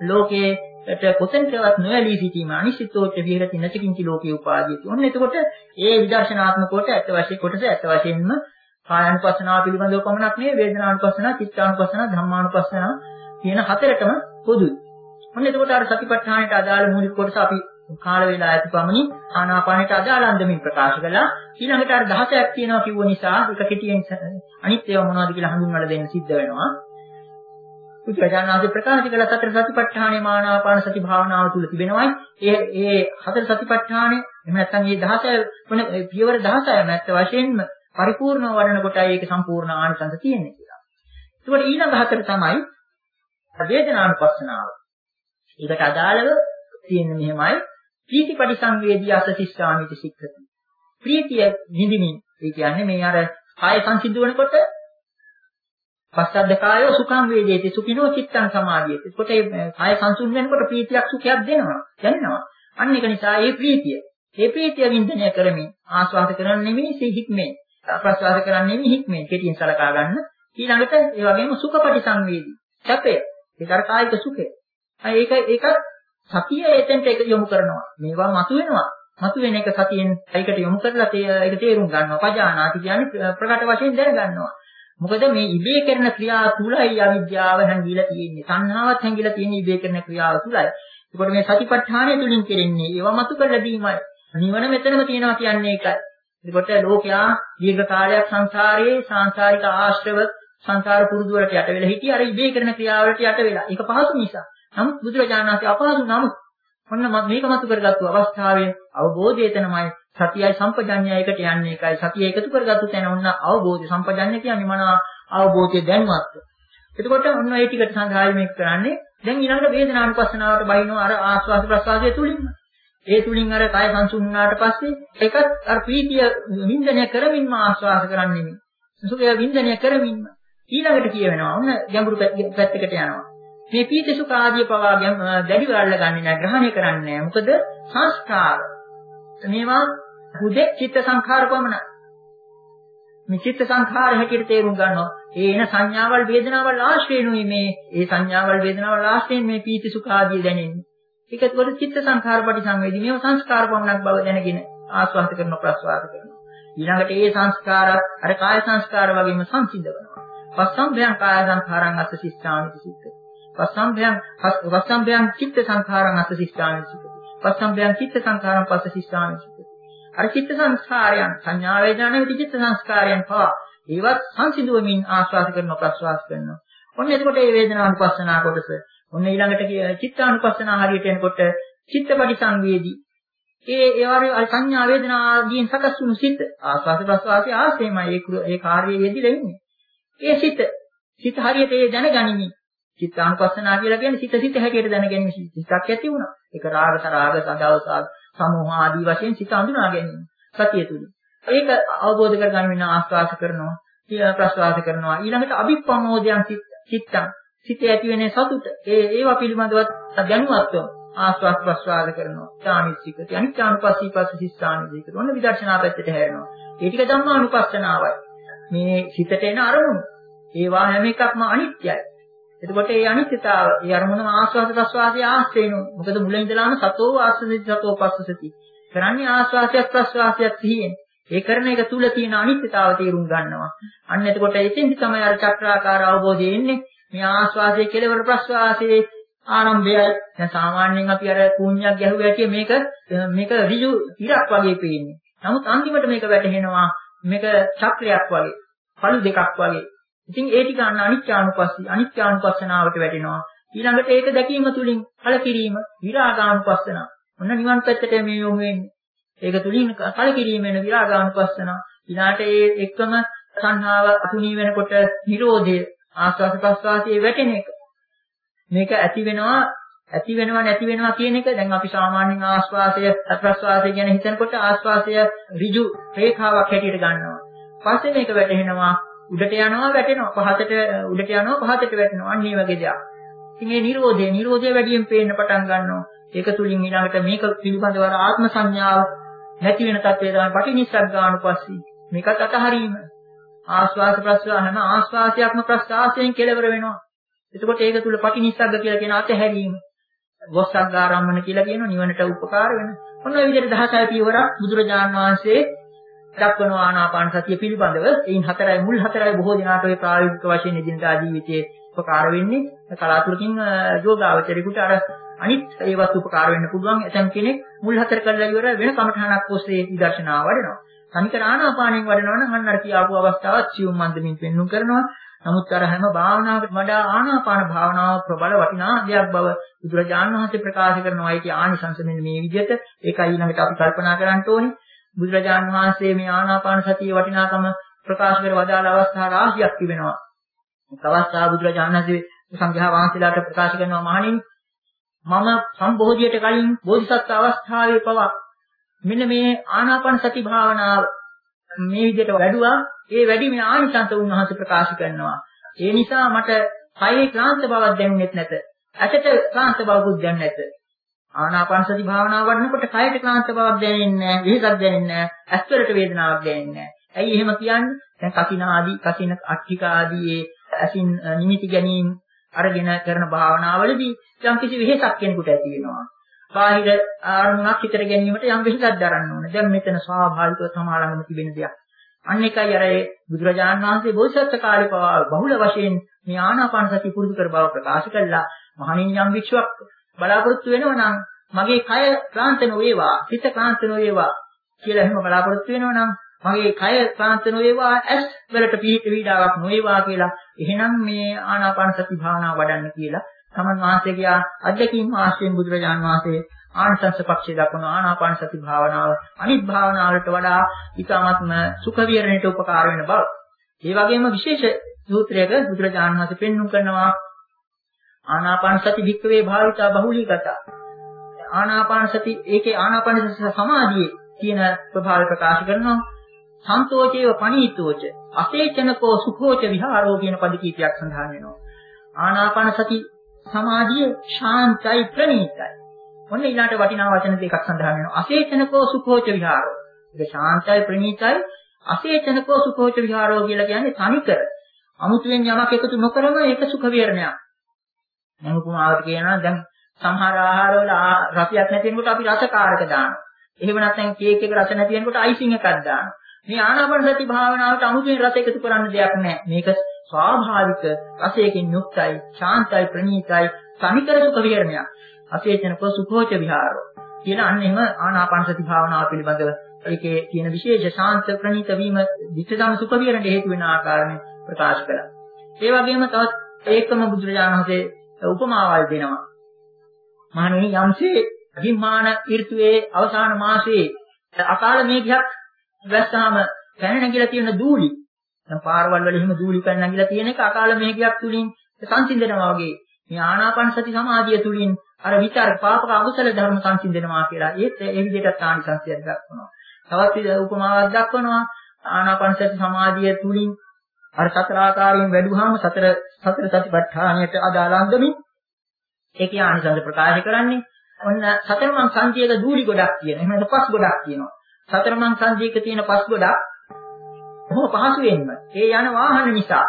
ලෝකේට කොතෙන්ටවත් නොඇලී සිටීම අනිශ්චිතෝච විහෙරතින කිංජි ලෝකේ උපාදී. ඔන්න එතකොට ඒ විදර්ශනාත්මක කොට ඇත්ත වශයෙන් කොටස ඇත්ත වශයෙන්ම කායानुපස්සනාව පිළිබඳව පමණක් නෙවෙයි වේදනානුපස්සනාව, චිත්තානුපස්සනාව, ධම්මානුපස්සනාව කියන හතරටම පොදුයි. ඔන්න එතකොට අර සතිපට්ඨානයට අදාළ මූලික කොටස අපි කාල වේලා ඇති පමණින් ආනාපානයට අදාළ අන්දමින් ප්‍රකාශ කළා. ඊළඟට අර දහසක් තියෙනවා කිව්ව නිසා එක කෙටියෙන් අනිත් ඒවා මොනවද කියලා හඳුන්වලා දෙන්න සිද්ධ වෙනවා. උපචාරණාදී ප්‍රකාශ කළ සතර සතිපට්ඨානේ ආනාපාන සති භාවනාව තුල තිබෙනවායි. ඒ ඒ හතර සතිපට්ඨානේ එහෙම නැත්නම් මේ දහස වෙන පියවර දහසයි නැත්te වශයෙන්ම පරිපූර්ණව වඩන කොටයි ඒක සම්පූර්ණ ආනිසංස තියෙන්නේ කියලා. ඒකට ඊළඟ හතර තමයි වේදනානුපස්සනාව. ඒකට අදාළව තියෙන්නේ මෙහෙමයි ප්‍රීති පරිසංවේදී අසසිස්සාමිති සික්ඛති. ප්‍රීතිය නිදිමින් ඒ කියන්නේ මේ අර කාය සංසිද්ධ වෙනකොට පස්සද්ද කායෝ සුඛං වේදේති සුඛිනෝ චිත්තං සමාධියති. ඒකට ඒ කාය සංසුන් වෙනකොට ප්‍රීතියක් සුඛයක් දෙනවා දැනෙනවා. අන්න ඒක නිසා ඒ ප්‍රීතිය ඒ ප්‍රීතිය වින්දනය කරමින් ආස්වාද කරන්නේ නෙමෙයි සිහික්මේ. ප්‍රස්වාද කරන්නේ නෙමෙයි හික්මේ. කෙටියෙන් සලකා ගන්න. ඊළඟට ඒ වගේම සුඛ පරිසංවේදී. සැපය. ඒක අර කායික සුඛය. ඒක ඒක සතිය එතෙන්ට ඒක යොමු කරනවා. මේවා මතුවෙනවා. මතුවෙන එක සතියෙන් ඒකට යොමු කරලා ඒක තේරුම් ගන්නවා. පජානාති කියන්නේ ප්‍රකට වශයෙන් දැන ගන්නවා. මොකද මේ ඉබේ කරන ක්‍රියාව තුලයි අවිද්‍යාව හැංගිලා තියෙන්නේ. සංහාවත් හැංගිලා තියෙන්නේ ඉබේ කරන ක්‍රියාව තුලයි. ඒකට මේ සතිපට්ඨානය තුලින් කෙරෙන්නේ ඒවා මතු කරලා දීමයි. නිවන මෙතනම තියෙනවා කියන්නේ ඒකයි. ඒකට ලෝකයා දීර්ඝ කාලයක් සංසාරයේ සාංශාරික ආශ්‍රව සංසාර පුරුදු වලට යට වෙලා හිටිය අර ඉබේ කරන ක්‍රියාවලට යට වෙලා. ඒක පහසු නිසා. නමුත් බුදුරජාණන් වහන්සේ අපහසු නමුත් ඔන්න මේක මතු කරගත්තු අවස්ථාවේ අවබෝධය තමයි සතියයි සම්පජඤ්ඤය එකට යන්නේ. ඒකයි සතිය එකතු කරගත්තු තැන ඔන්න අවබෝධය. සම්පජඤ්ඤය කියන්නේ මන අවබෝධය දැනුවත්. එතකොට ඔන්න ඒ ටිකට සඳහායි මේක කරන්නේ. දැන් ඊළඟට වේදනානුපස්සනාවට බහිනවා අර ආස්වාද ප්‍රසආසය තුලින්ම. ඒ තුලින් අර කය සංසුන් වුණාට පස්සේ ඒකත් අර ප්‍රීතිය වින්දනය කරමින්ම ආස්වාද කරන්නේ නෙමෙයි. සුඛය වින්දනය කරමින්ම ඊළඟට කියවෙනවා. ඔන්න ගැඹුරු පැත්තකට යනවා. මේ පීති සුඛ ආදී පවා දැඩිව අල්ලගන්නේ නැහැ, ග්‍රහණය කරන්නේ නැහැ. මොකද සංස්කාර. මේවා හුදෙක් චිත්ත සංඛාර පමණයි. මේ චිත්ත සංඛාර හැටියට තේරුම් ගන්නවා. ඒ එන සංඥාවල් වේදනාවල් ආශ්‍රේණුයි මේ ඒ සංඥාවල් වේදනාවල් ආශ්‍රේණ මේ පීති සුඛ ආදී දැනෙන්නේ. ඒක ඒකවල චිත්ත සංඛාර පරිසංවේදී මේව සංස්කාර පමණක් බව දැනගෙන ආස්වාද කරන ප්‍රස්වාද කරනවා. ඊළඟට ඒ සංස්කාරات අර කාය සංස්කාර වගේම සංසිඳවනවා. පස්සම්භයං කාය සංඛාරං අස්ස සිස්සාමිති සික්ඛති. පස්සම්භයං පස්සම්භයං චිත්ත සංඛාරං අස්ස සිස්සාමිති සික්ඛති. පස්සම්භයං චිත්ත සංඛාරං පස්ස සිස්සාමිති සික්ඛති. අර චිත්ත සංස්කාරයන් සංඥා වේදනා නෙවෙයි චිත්ත සංස්කාරයන් පවා ඒවත් සංසිඳුවමින් ආස්වාද කරන ප්‍රස්වාස කරනවා. ඔන්න එතකොට මේ වේදනානුපස්සනා කොටස. ඔන්න ඊළඟට චිත්තානුපස්සනා හරියට එනකොට චිත්තපටි සංවේදී. ඒ ඒවාරේ අර සංඥා වේදනා ආදීන් සකස් වුණු සිත් ආස්වාද ප්‍රස්වාසයේ ආශ්‍රේමයි ඒ ඒ කාර්යයේ යෙදිලා ඉන්නේ. ඒ සිත් සිත හරියට ඒ දැනගනිමි. චිත්තානුපස්සනා කියලා කියන්නේ සිත සිත හැටියට දැනගැනීම සිතක් ඇති වුණා. ඒක රාග තරාග සදවසාද සමෝහ ආදී වශයෙන් සිත අඳුනා ගැනීම සතිය තුලින්. ඒක අවබෝධ කරගන්න ආස්වාද කරනවා, ප්‍රස්වාස කරනවා. ඊළඟට අභිප්‍රමෝදයන් චිත්තං සිතේ ඇති වෙන සතුට ඒ ඒවා පිළිබඳව දැනුවත්ව ආස්වාද ප්‍රස්වාද කරනවා. ඥානිසිකති අනිත්‍යානුපස්සී පස්ස සිස්සානිදීක. ඔන්න විදර්ශනා පැත්තට හැරෙනවා. ඒ ටික ධම්මානුපස්සනාවයි. මේ සිතට එන අරමුණු ඒවා හැම එකක්ම අනිත්‍යයි. එතකොට මේ අනිත්‍යතාව, ඒ අරමුණ ආස්වාද ප්‍රස්වාසයේ ආශ්‍රේණු. මොකද මුලින් ඉඳලාම සතෝ ආස්වාදති සතෝ පස්සසති. කරන්නේ ආස්වාදයක් ප්‍රස්වාසයක් සිහියෙන්. ඒ කරන එක තුල තියෙන අනිත්‍යතාව තේරුම් ගන්නවා. අන්න එතකොට එතෙන්දි තමයි අර චක්‍රාකාර අවබෝධය එන්නේ. මේ ආස්වාදයේ කෙලවර ප්‍රස්වාසයේ ආරම්භයයි. දැන් සාමාන්‍යයෙන් අපි අර කුණ්‍යක් ගැහුවා ඇටිය මේක මේක ඍජු ඉරක් වගේ පේන්නේ. නමුත් අන්තිමට මේක වැටහෙනවා මේක චක්‍රයක් වගේ, පළු දෙකක් වගේ. ඉතින් ඒ ටික අන්න අනිත්‍යානුපස්සී අනිත්‍යානුපස්සනාවට වැටෙනවා. ඊළඟට ඒක දැකීම තුලින් කලකිරීම විරාගානුපස්සනාව. ඔන්න නිවන් පැත්තට මේ යොමු වෙන්නේ. ඒක තුලින් කලකිරීම වෙන විරාගානුපස්සනාව. ඊළාට ඒ එක්කම සංහාව අතුණී වෙනකොට නිරෝධය ආස්වාද ප්‍රස්වාසයේ වැටෙන එක. මේක ඇති වෙනවා ඇති වෙනවා නැති වෙනවා කියන එක දැන් අපි සාමාන්‍යයෙන් ආස්වාසය ප්‍රස්වාසය ගැන හිතනකොට ආස්වාසය ඍජු රේඛාවක් හැටියට ගන්නවා. පස්සේ මේක වැටෙනවා උඩට යනවා වැටෙනවා පහතට උඩට යනවා පහතට වැටෙනවා අන්න මේ වගේ දෙයක්. ඉතින් මේ නිරෝධය නිරෝධය වැඩියෙන් පේන්න පටන් ගන්නවා. ඒක තුලින් ඊළඟට මේක පිළිබඳව ආත්ම සංඥාව නැති වෙන තත්ත්වය තමයි පටිනිස්සග්ගානුපස්සී. මේකත් අතහරීම. ආස්වාද ප්‍රස්වාස හැම ආස්වාසයක්ම ප්‍රස්වාසයෙන් කෙලවර වෙනවා. එතකොට ඒක තුල පටිනිස්සග්ග කියලා කියන අතහැරීම. වස්සග්ගාරම්මන කියලා කියන නිවනට උපකාර වෙන. ඔන්න ඔය විදිහට දහසයි පියවරක් බුදුරජාන් වහන්සේ දක්වන ආනාපාන සතිය පිළිබඳව එයින් හතරයි මුල් හතරයි බොහෝ දිනාට ඔය ප්‍රායෝගික වශයෙන් එදිනදා ජීවිතයේ උපකාර වෙන්නේ. කලාතුරකින් යෝගාවචරිකුට අර අනිත් ඒවත් උපකාර වෙන්න පුළුවන්. එතන කෙනෙක් මුල් හතර කළා ඉවර වෙන කමඨහනක් ඔස්සේ විදර්ශනා වඩනවා. සමිකර ආනාපානෙන් වඩනවා නම් අන්න අර කියාපු අවස්ථාවත් සියුම් මන්දමින් පෙන්වුම් කරනවා. නමුත් අර හැම භාවනාවකම වඩා ආනාපාන භාවනාව ප්‍රබල වටිනා දෙයක් බව බුදුරජාණන් වහන්සේ ප්‍රකාශ කරනවා. ඒකේ ආනිසංස මෙන්න මේ විදිහට. ඒකයි ඊළඟට අපි කල්පනා කරන්න ඕනේ. බුදුරජාණන් වහන්සේ මේ ආනාපාන සතියේ වටිනාකම ප්‍රකාශ කර වදාළ අවස්ථා රාශියක් තිබෙනවා. තවස්සා බුදුරජාණන් වහන්සේ සංඝයා වහන්සේලාට ප්‍රකාශ කරනවා මහණෙනි මම සම්බෝධියට කලින් බෝධිසත්ව අවස්ථාවේ පවා මෙන්න මේ ආනාපාන සති භාවනාව මේ විදිහට වැඩුවා. ඒ වැඩිමේ ආනිසංස උන්වහන්සේ ප්‍රකාශ කරනවා. ඒ නිසා මට කයේ ක්ලාන්ත බවක් දැනෙන්නේ නැත. ඇටට ක්ලාන්ත බවකුත් දැනෙන්නේ නැත. ආනාපාන සති භාවනාව වඩනකොට කයට ක්ලාන්ත බවක් දැනෙන්නේ නැහැ, වෙහෙසක් දැනෙන්නේ නැහැ, ඇස්වලට වේදනාවක් දැනෙන්නේ නැහැ. ඇයි එහෙම කියන්නේ? දැන් කසින ආදී, කසින අට්ඨික ආදී ඇසින් නිමිති ගැනීම අරගෙන කරන භාවනාවලදී යම් කිසි වෙහෙසක් කෙනෙකුට ඇති වෙනවා. බාහිර ආරමුණක් හිතට ගැනීමට යම් වෙහෙසක් දරන්න ඕනේ. දැන් මෙතන ස්වාභාවිකව සමාලංගම තිබෙන දෙයක්. අන්න එකයි අර ඒ බුදුරජාණන් වහන්සේ බෝසත්ත්ව කාලේ පවා බහුල වශයෙන් මේ ආනාපාන සතිය පුරුදු කර බව ප්‍රකාශ කළා. මහණෙනි යම් වික්ෂුවක් බලාපොරොත්තු වෙනවා නම් මගේ කය ක්ලාන්ත නොවේවා, හිත ක්ලාන්ත නොවේවා කියලා එහෙම බලාපොරොත්තු වෙනවා නම් මගේ කය ක්ලාන්ත නොවේවා, ඇස් වලට පීඩාවක් නොවේවා කියලා එහෙනම් මේ ආනාපාන සති භාවනාව වඩන්න කියලා සමන් වහන්සේගේ අධ්‍යක්ීම් ආශ්‍රයෙන් බුදුරජාන් වහන්සේ ආනිසංස පක්ෂය දක්වන ආනාපාන සති භාවනාව අනිත් භාවනාවලට වඩා ඉතාමත්ම සුඛ විහරණයට උපකාර වෙන බව. ඒ වගේම විශේෂ සූත්‍රයක බුදුරජාණන් වහන්සේ පෙන්වුම් කරනවා ආනාපාන සති භික්ඛවේ භාවිතා බහුලීගත. ආනාපාන සති ඒකේ ආනාපාන සති සමාධියේ තියෙන ප්‍රභාව ප්‍රකාශ කරනවා. සන්තෝචේව පණීතෝච අසේචනකෝ සුඛෝච විහාරෝ කියන පද කීපයක් සඳහන් වෙනවා. ආනාපාන සති සමාධිය ශාන්තයි ප්‍රණීතයි. ඔන්න ඊළාට වටිනා වචන දෙකක් සඳහන් වෙනවා. අසේචනකෝ සුඛෝච විහාරෝ. ඒක ශාන්තයි ප්‍රණීතයි. අසේචනකෝ සුඛෝච විහාරෝ කියලා කියන්නේ තනිකර. අමුතුවෙන් යමක් එකතු නොකරම ඒක සුඛ විහරණයක්. මම උපමාවට කියනවා දැන් සමහර ආහාරවල රසයක් නැති වෙනකොට අපි රසකාරක දානවා. එහෙම නැත්නම් කේක් එක රස නැති වෙනකොට අයිසිං එකක් දානවා. මේ ආනාපාන සති භාවනාවට අමුතුවෙන් රස එකතු කරන්න දෙයක් නැහැ. මේක ස්වාභාවික රසයකින් යුක්තයි, ශාන්තයි, ප්‍රණීතයි, තනිකර සුඛ විහරණයක්. අසේචනකෝ සුඛෝච විහාරෝ කියලා අන්න එහෙම ආනාපාන සති භාවනාව පිළිබඳව ඒකේ තියෙන විශේෂ ශාන්ත ප්‍රණීත වීම විචිතම සුඛ විහරණයට හේතු වෙන ආකාරය ප්‍රකාශ කළා. ඒ වගේම තවත් ඒකම බුදුරජාණන් වහන්සේ උපමාවල් දෙනවා. මහණෙනි යම්සේ විමාන ඍතුවේ අවසාන මාසයේ අකාල මේඝයක් වැස්සාම පැන නැගිලා තියෙන දූලි දැන් පාරවල් වල එහෙම දූලි පැන නැගිලා තියෙන එක අකාල මේඝයක් තුලින් සංසිඳනවා වගේ මේ ආනාපාන සති සමාධිය තුලින් අර විචාර පාපක අකුසල ධර්ම සංසිඳනවා කියලා ඒත් ඒ විදිහට ආනිසංසයක් දක්වනවා. තවත් උපමාවක් දක්වනවා ආනාපාන සති සමාධිය තුලින් අර සතර ආකාරයෙන් වැඩුවාම සතර සතර සතිපට්ඨානයට අදාළ අන්දමින් ඒකේ ආනිසංස ප්‍රකාශ කරන්නේ ඔන්න සතරමං සංජීයක දූලි ගොඩක් කියන. එහෙම නැත්නම් පස් ගොඩක් කියනවා. සතරමං සංජීයක තියෙන පස් ගොඩක් බොහොම පහසුවෙන්ම ඒ යන වාහන නිසා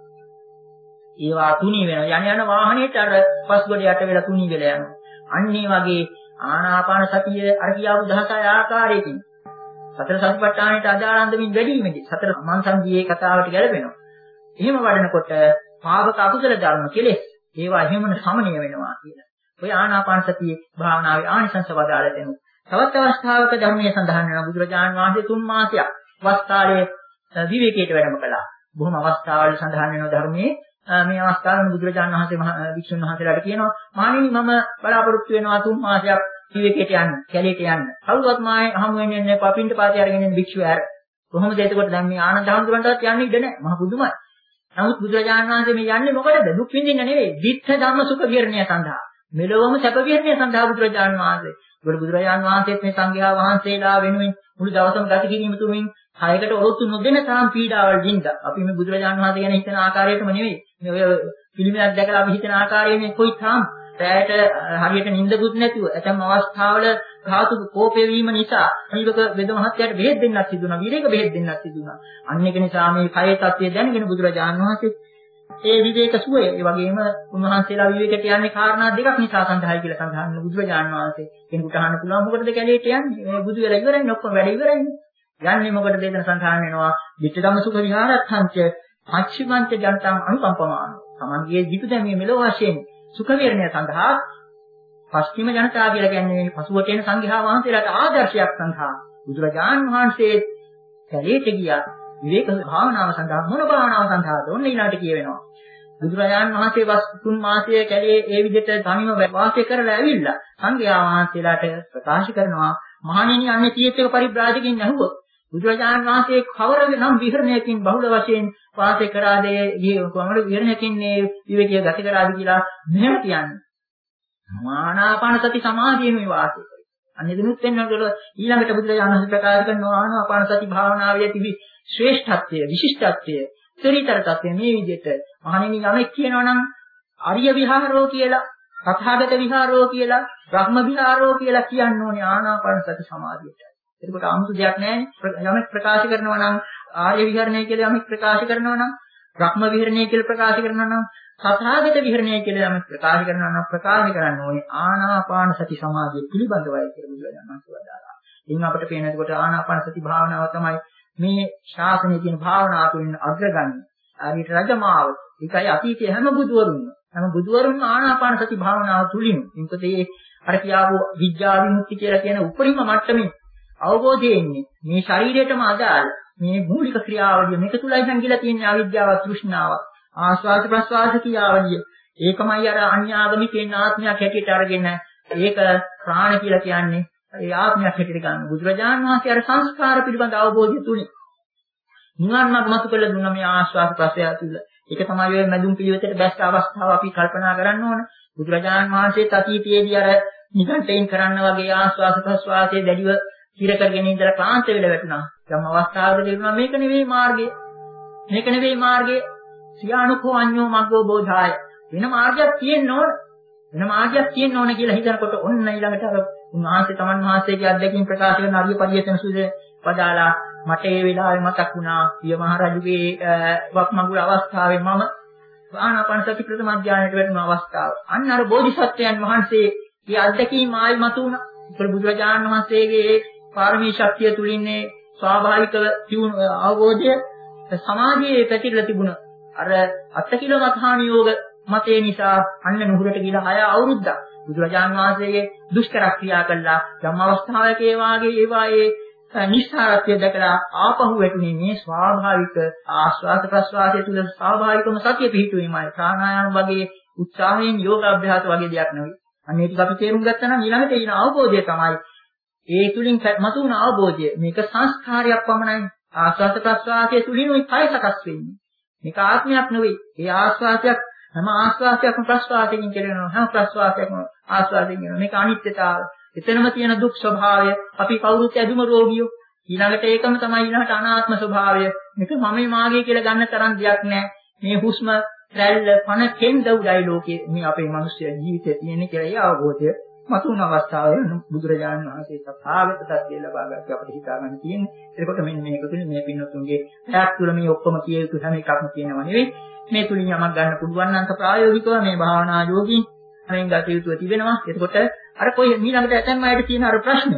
ඒවා තුනී වෙනවා. යන යන වාහනේට අර පස් ගොඩ යට වෙලා තුනී වෙලා යනවා. අන්න ඒ වගේ ආනාපාන සතිය අර කියාපු දහසය ආකාරයකින් සතර සතිපට්ඨානයට අදාළ අන්දමින් වැඩිමදී සතර මං සංජීයේ කතාවට ගැලපෙනවා. එහෙම වඩනකොට පාවක අකුසල ධර්ම කෙලෙස් ඒවා එහෙමම සමනය වෙනවා කියලා. ඔය ආනාපාන සතියේ භාවනාවේ ආනිසංස වදාළ දෙනු. තවත් අවස්ථාවක ධර්මයේ සඳහන් වෙනවා බුදුරජාණන් වහන්සේ තුන් මාසයක් වස්තාලයේ විවේකයට වැඩම කළා. බොහොම අවස්ථාවල සඳහන් වෙනවා ධර්මයේ මේ අවස්ථාවෙන් බුදුරජාණන් වහන්සේ වික්ෂුන් වහන්සේලාට කියනවා මහණෙනි මම බලාපොරොත්තු වෙනවා තුන් මාසයක් විවේකයට යන්න, කැලේට යන්න. කවුරුවත් මායි හමු වෙන්නේ නැහැ පපින්ට පාතේ අරගෙන ඉන්න භික්ෂුව ඇර. කොහොමද එතකොට දැන් මේ ආනන්ද හඳුරන්නවත් යන්න ඉඩ නැහැ. මහ පුදුමයි. නමුත් බුදුරජාණන් වහන්සේ මේ යන්නේ මොකටද? දුක් විඳින්න නෙවෙයි. දිත්ත ධම්ම සුඛ විහරණය සඳහා. මෙලොවම සැප විහරණය සඳහා බුදුරජාණන් වහන්සේ. ඒකට බුදුරජාණන් වහන්සේත් මේ සංඝයා වහන්සේලා වෙනුවෙන් මුළු දවසම ගත කිරීම තුමින් හයකට ඔරොත්තු නොදෙන තරම් පීඩාවල් වින්දා. අපි මේ බුදුරජාණන් වහන්සේ ගැන හිතන ආකාරයටම නෙවෙයි. මේ ඔය පිළිමයක් දැකලා අපි හිතන ආකාරයේ මේ කොයි තරම් රැයට හරියට නිින්දකුත් නැතුව ඇතම් අවස්ථාවල ධාතු කෝපය වීම නිසා ජීවක වේද මහත්යට බෙහෙත් දෙන්නත් සිදු වුණා. විරේක බෙහෙත් දෙන්නත් සිදු වුණා. අන්න ඒක නිසා මේ කයේ තත්ත්වය දැනගෙන බුදුරජාණන් වහන්සේ ඒ විවේක සුවය ඒ වගේම උන්වහන්සේලා විවේකයට යන්නේ කාරණා දෙකක් නිසා සඳහායි කියලා සඳහන් කරන බුදුරජාණන් වහන්සේ කෙනෙකුට අහන්න පුළුවන් මොකටද කැලේට යන්නේ? මේ බුදු වෙලා ඉවරයි ඔක්කොම වැඩ ඉවරයිනේ. යන්නේ මොකටද දෙතන සඳහන් වෙනවා විච්ඡදම සුඛ විහාරත්ථංච පච්චිමන්ත ජනතං අනුකම්පමාන. තමන්ගේ ජීවිත දැමීමේ මෙලොව වශයෙන් සුඛ විහරණය සඳහා පස්චිම ජනතාව කියලා කියන්නේ පසුවට එන සංඝයා වහන්සේලාට ආදර්ශයක් සඳහා බුදුරජාණන් වහන්සේ කැලේට ගියා. විවේක භාවනාව සඳහා මොන භාවනාව සඳහාද? ඔන්න ඊළාට කියවෙනවා. බුදුරජාණන් වහන්සේ වස් තුන් මාසයේ කැලේ ඒ විදිහට තනිව වාසය කරලා ඇවිල්ලා සංඝයා වහන්සේලාට ප්‍රකාශ කරනවා මහණෙනි අන්නේ තීර්ථක පරිබ්‍රාජකින් ඇහුවොත් බුදුරජාණන් වහන්සේ කවර නම් විහරණයකින් බහුල වශයෙන් වාසය කරාද ඒ කොමල විහරණයකින් මේ විවේකීය ගත කරාද කියලා මෙහෙම කියන්නේ. ආනාපාන සති සමාධියේ වාසය කරයි. අන්නේ දිනුත් වෙනකොට ඊළඟට බුදුරජාණන් වහන්සේ ප්‍රකාශ කරනවා ආනාපාන සති භාවනාවේ තිබි ශ්‍රේෂ්ඨත්වය, විශිෂ්ටත්වය, උත්තරීතර තත්ත්වය මේ විදිහට මහණෙනි යමෙක් කියනවා නම් අරිය විහාරෝ කියලා, තථාගත විහාරෝ කියලා, බ්‍රහ්ම විහාරෝ කියලා කියන්න ඕනේ ආනාපාන සති සමාධියට. ඒකට 아무තු දෙයක් නැහැ. යමෙක් ප්‍රකාශ කරනවා නම් ආර්ය විහරණය කියලා යමෙක් ප්‍රකාශ කරනවා නම්, බ්‍රහ්ම විහරණය කියලා ප්‍රකාශ කරනවා නම්, තථාගත විහරණය කියලා යමෙක් ප්‍රකාශ කරනවා නම් ප්‍රකාශ කරන්න ඕනේ ආනාපාන සති සමාධිය පිළිබඳවයි කියලා බුදුරජාණන් වහන්සේ වදාළා. ඉතින් අපිට පේනකොට ආනාපාන සති භාවනාව තමයි මේ ශාසනයේ තියෙන භාවනා තුලින් අග්‍රගන්නේ. ආරියට රජමාව. ඒකයි අතීතයේ හැම බුදුවරුන්ම හැම බුදුවරුන්ම ආනාපාන සති භාවනාව තුලින් මොකද මේ අර කියාවු විඥා විමුක්ති කියලා කියන උපරිම මට්ටමේ අවබෝධය එන්නේ මේ ශරීරයටම අදාළ මේ මූලික ක්‍රියාවලිය මේක තුලයි සංගිලා තියෙන අවිද්‍යාව තෘෂ්ණාව ආස්වාද ප්‍රස්වාද ක්‍රියාවලිය ඒකමයි අර අන්‍යාගමිකයන් ආත්මයක් හැටියට අරගෙන ඒක ප්‍රාණ කියලා කියන්නේ ඒ ආත්මයක් හැටියට ගන්න. බුදුරජාණන් වහන්සේ අර සංස්කාර පිළිබඳ අවබෝධය තුලින් නිවන් මාර්ග මතු කළ දුන්න මේ ආශ්වාස ප්‍රශ්වාස තුල. ඒක තමයි ඔය මැදුම් පිළිවෙතට බැස්ත අවස්ථාව අපි කල්පනා කරන්න ඕන. බුදුරජාණන් වහන්සේ අතීතයේදී අර නිකන්ටයින් කරන්න වගේ ආශ්වාස ප්‍රශ්වාසයේ දැඩිව හිර කරගෙන ඉඳලා ක්ලාන්ත වෙලා වැටුණා. යම් අවස්ථාවකදී තේරුණා මේක නෙවෙයි මාර්ගය. මේක නෙවෙයි මාර්ගය. සියානුකෝ අඤ්ඤෝ මග්ගෝ බෝධාය. වෙන මාර්ගයක් තියෙන්න ඕන. වෙන මාර්ගයක් තියෙන්න ඕන කියලා හිතනකොට ඔන්න ඊළඟට අර උන්වහන්සේ තමන් වහන්සේගේ අත්දැකීම් ප්‍රකාශ කරන අරිය පරියසන සුදේ පදාලා මට ඒ වෙලාවේ මතක් වුණා පිය මහ රජුගේ වක්මඟුල අවස්ථාවේ මම ආනාපාන සති ප්‍රථම ධානයට වැටුණු අවස්ථාව. අන්න අර බෝධිසත්වයන් වහන්සේගේ අත්දැකීම් ආයි මතුණා. ඒක බුදුරජාණන් වහන්සේගේ පාරමී ශක්තිය තුලින්නේ ස්වාභාවිකව තියුණු අවබෝධය සමාජයේ පැතිරලා තිබුණ අර අත්කිල මතහානියෝග මතේ නිසා අන්න නුහුරට ගිහලා හය අවුරුද්දක් බුදුරජාණන් වහන්සේගේ දුෂ්කර ක්‍රියා කළා. ධම්ම අවස්ථාවක ඒ වාගේ ඒවායේ නිස්සාරත්වය දැකලා ආපහු වැටුනේ මේ ස්වාභාවික ආස්වාද ප්‍රස්වාසය තුළ ස්වාභාවිකම සතිය පිහිටුවීමයි. ප්‍රාණායාම වගේ උත්සාහයෙන් යෝග අභ්‍යාස වගේ දෙයක් නෙවෙයි. අන්න ඒක අපි තේරුම් ගත්තා නම් ඊළඟට එන අවබෝධය තමයි ඒ තුලින් මතුවන අවබෝධය. මේක සංස්කාරයක් පමණයි. ආස්වාද ප්‍රස්වාසය තුලිනුයි කය සකස් වෙන්නේ. මේක ආත්මයක් නෙවෙයි. ඒ ආස්වාදයක් හැම ආස්වාදයක්ම ප්‍රස්වාසයෙන් කෙරෙනවා. හැම ප්‍රස්වාසයක්ම ආස්වාදයෙන් කෙරෙනවා. මේක අනිත්‍යතාවය. එතනම තියෙන දුක් ස්වභාවය. අපි කවුරුත් ඇදුම රෝගියෝ. ඊළඟට ඒකම තමයි ඊළඟට අනාත්ම ස්වභාවය. මේක මමයි මාගේ කියලා ගන්න තරම් දෙයක් නැහැ. මේ හුස්ම රැල්ල පණ කෙන්ද උඩයි ලෝකයේ මේ අපේ මිනිස් ජීවිතයේ තියෙන කියලා ඒ අවබෝධය මතුවන අවස්ථාවේ බුදුරජාණන් වහන්සේ තථාගත තත්ත්වය ලබා ගන්න අපිට හිතා ගන්න තියෙන්නේ. එතකොට මෙන්න මේක තුලින් මේ පින්නතුන්ගේ පැයක් තුල මේ ඔක්කොම කිය යුතු හැම එකක්ම කියනව නෙවෙයි. මේ තුලින් යමක් ගන්න පුළුවන් නම් ප්‍රායෝගිකව මේ භාවනා යෝගී අනෙන් ගත යුතුව තිබෙනවා. එතකොට අර කොයි ඊළඟට ඇතැම් අයට තියෙන අර ප්‍රශ්නය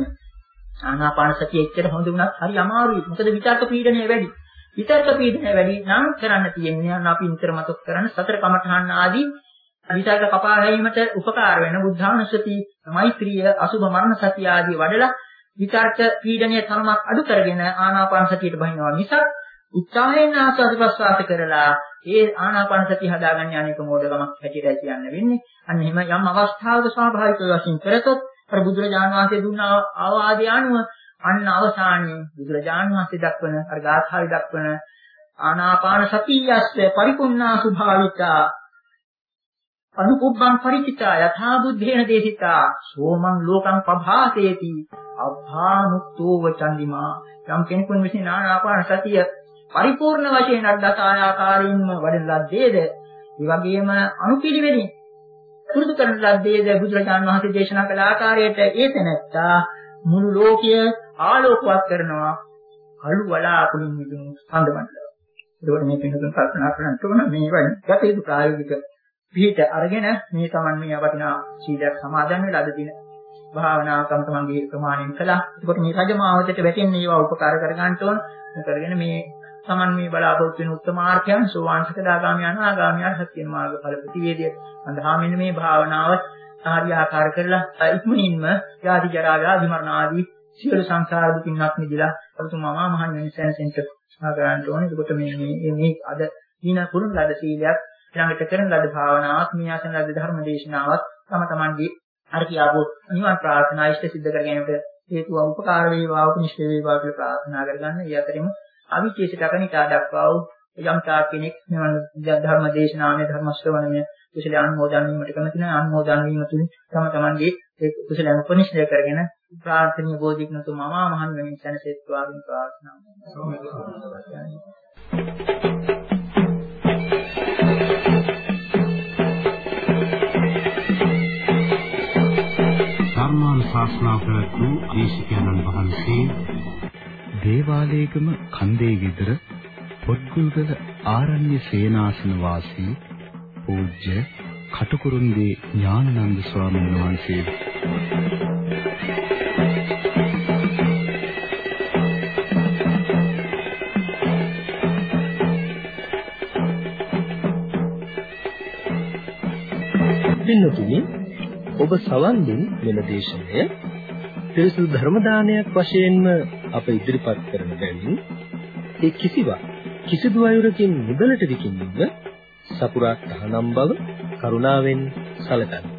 ආනාපාන සතිය එච්චර හොඳ වුණත් හරි අමාරුයි. මොකද විතර්ක පීඩනය වැඩි. විතර්ක පීඩනය වැඩි නම් කරන්න තියෙන්නේ අපි නිතර මතක් කරන්නේ සතර කමඨහන් ආදී විතර්ක කපා හැරීමට උපකාර වෙන බුද්ධානුස්සති, මෛත්‍රිය, අසුභ මරණ සතිය ආදී වඩලා විතර්ක පීඩනය තරමක් අඩු කරගෙන ආනාපාන සතියට බහිනවා. මිසක් උත්සාහයෙන් ආස්වාද ප්‍රසවාස කරලා ඒ ආනාපාන සතිය හදාගන්න අනේක මොඩකමක් හැටියට කියන්න වෙන්නේ. අන්න එහෙම යම් අවස්ථාවක ස්වාභාවික වශයෙන් කරතොත් අර බුදුරජාණන් වහන්සේ දුන්න ආවාදය අනුව අන්න අවසානයේ බුදුරජාණන් වහන්සේ දක්වන අර ගාථාවේ දක්වන ආනාපාන සතියස්ස පරිපූර්ණා සුභාවිතා අනුකුබ්බං පරිචිතා යථා බුද්ධේන දේශිතා සෝමං ලෝකං පභාසේති අභානුක්තෝ වචන්දිමා. යම් කෙනෙකුන් විසින් ආනාපාන සතිය පරිපූර්ණ වශයෙන් අර්ධත ආකාරයෙන්ම වඩන ලද්දේද ඒ වගේම අනුපිළිවෙලින් පුරුදු කරන ලද්දේද බුදුරජාණන් වහන්සේ දේශනා කළ ආකාරයට ඒ තැනත්තා මුළු ලෝකය ආලෝකවත් කරනවා කළු වලාකුළුන් විදුණු ස්කන්ධ මණ්ඩලය. ඒකෝට මේ පිටුතුන් කල්පනා කරන්න ඕන මේ වගේ ගතේතු ප්‍රායෝගික පිළිට අරගෙන මේ Taman මේ වටිනා සීලයක් සමාදන් වෙලා අද දින භාවනාව තම තමන්ගේ ප්‍රමාණයෙන් කළා. ඒකෝට මේ රජමාවතට වැටෙන්නේ ඒවා උපකාර කර ගන්න ඕන. කරගෙන මේ Taman මේ බලාපොරොත්තු වෙන උත්තමාර්ථයන් සෝවාන් සකදාගාමී අනාගාමී අරහත් කියන මාර්ගඵල ප්‍රතිවේදය සඳහා මෙන්න මේ භාවනාව ආර්ය ආකාර කරලා ඉක්මනින්ම යාති ජරා ව්‍යාධි මරණ ආදී සියලු සංසාර දුකින්වත් මිදලා අතුමමා මහන් වෙන සැනසෙන්ට සාගරන්න ඕනේ. ඒකට මේ මේ මේ අද දින පුරුදු ලද සීලයක් ඊළඟට කරන ලද භාවනාවක් මේ ආසන ලද ධර්ම දේශනාවක් තම තමන්ගේ අර කියාවෝ නිවන් ප්‍රාර්ථනා ඉෂ්ට සිද්ධ කර ගැනීමට හේතුව උපකාර වේවා උපනිෂ්ඨ වේවා කියලා ප්‍රාර්ථනා කරගන්න. ඒ අතරින්ම අවිචේසිත කණිකා දක්වා වූ යම් තා කෙනෙක් මෙවන් ධර්ම දේශනාමය ධර්ම ශ්‍රවණමය කුසල අනුමෝදන් වීමට කැමති නැහැ. අනුමෝදන් වීම තුලින් තම තමන්ගේ ඒ කුසල උපනිෂ්ඨය කරගෙන ප්‍රාර්ථනීය බෝධිඥතු මම මහන් වෙනින් සැනසෙත්වා කියන ප්‍රාර්ථනාව. ධර්මානුශාසනා කරපු දේශකයන්න් වහන්සේ දේවාලේගම කන්දේ විතර පොත්ගුල්ගල ආරණ්‍ය සේනාසන වාසී පූජ්‍ය කටුකුරුන්දී ඥානানন্দ ස්වාමීන් වහන්සේ. පින්නතුනි ඔබ සවන් දුන් මෙම දේශනය පිරිසුදු ධර්ම දානයක් වශයෙන්ම අප ඉදිරිපත් කරන බැවින් ඒ කිසිවක් කිසිදු අයුරකින් මුදලට විකින්නීම සපුරා තහනම් බව කරුණාවෙන් සලකන්න.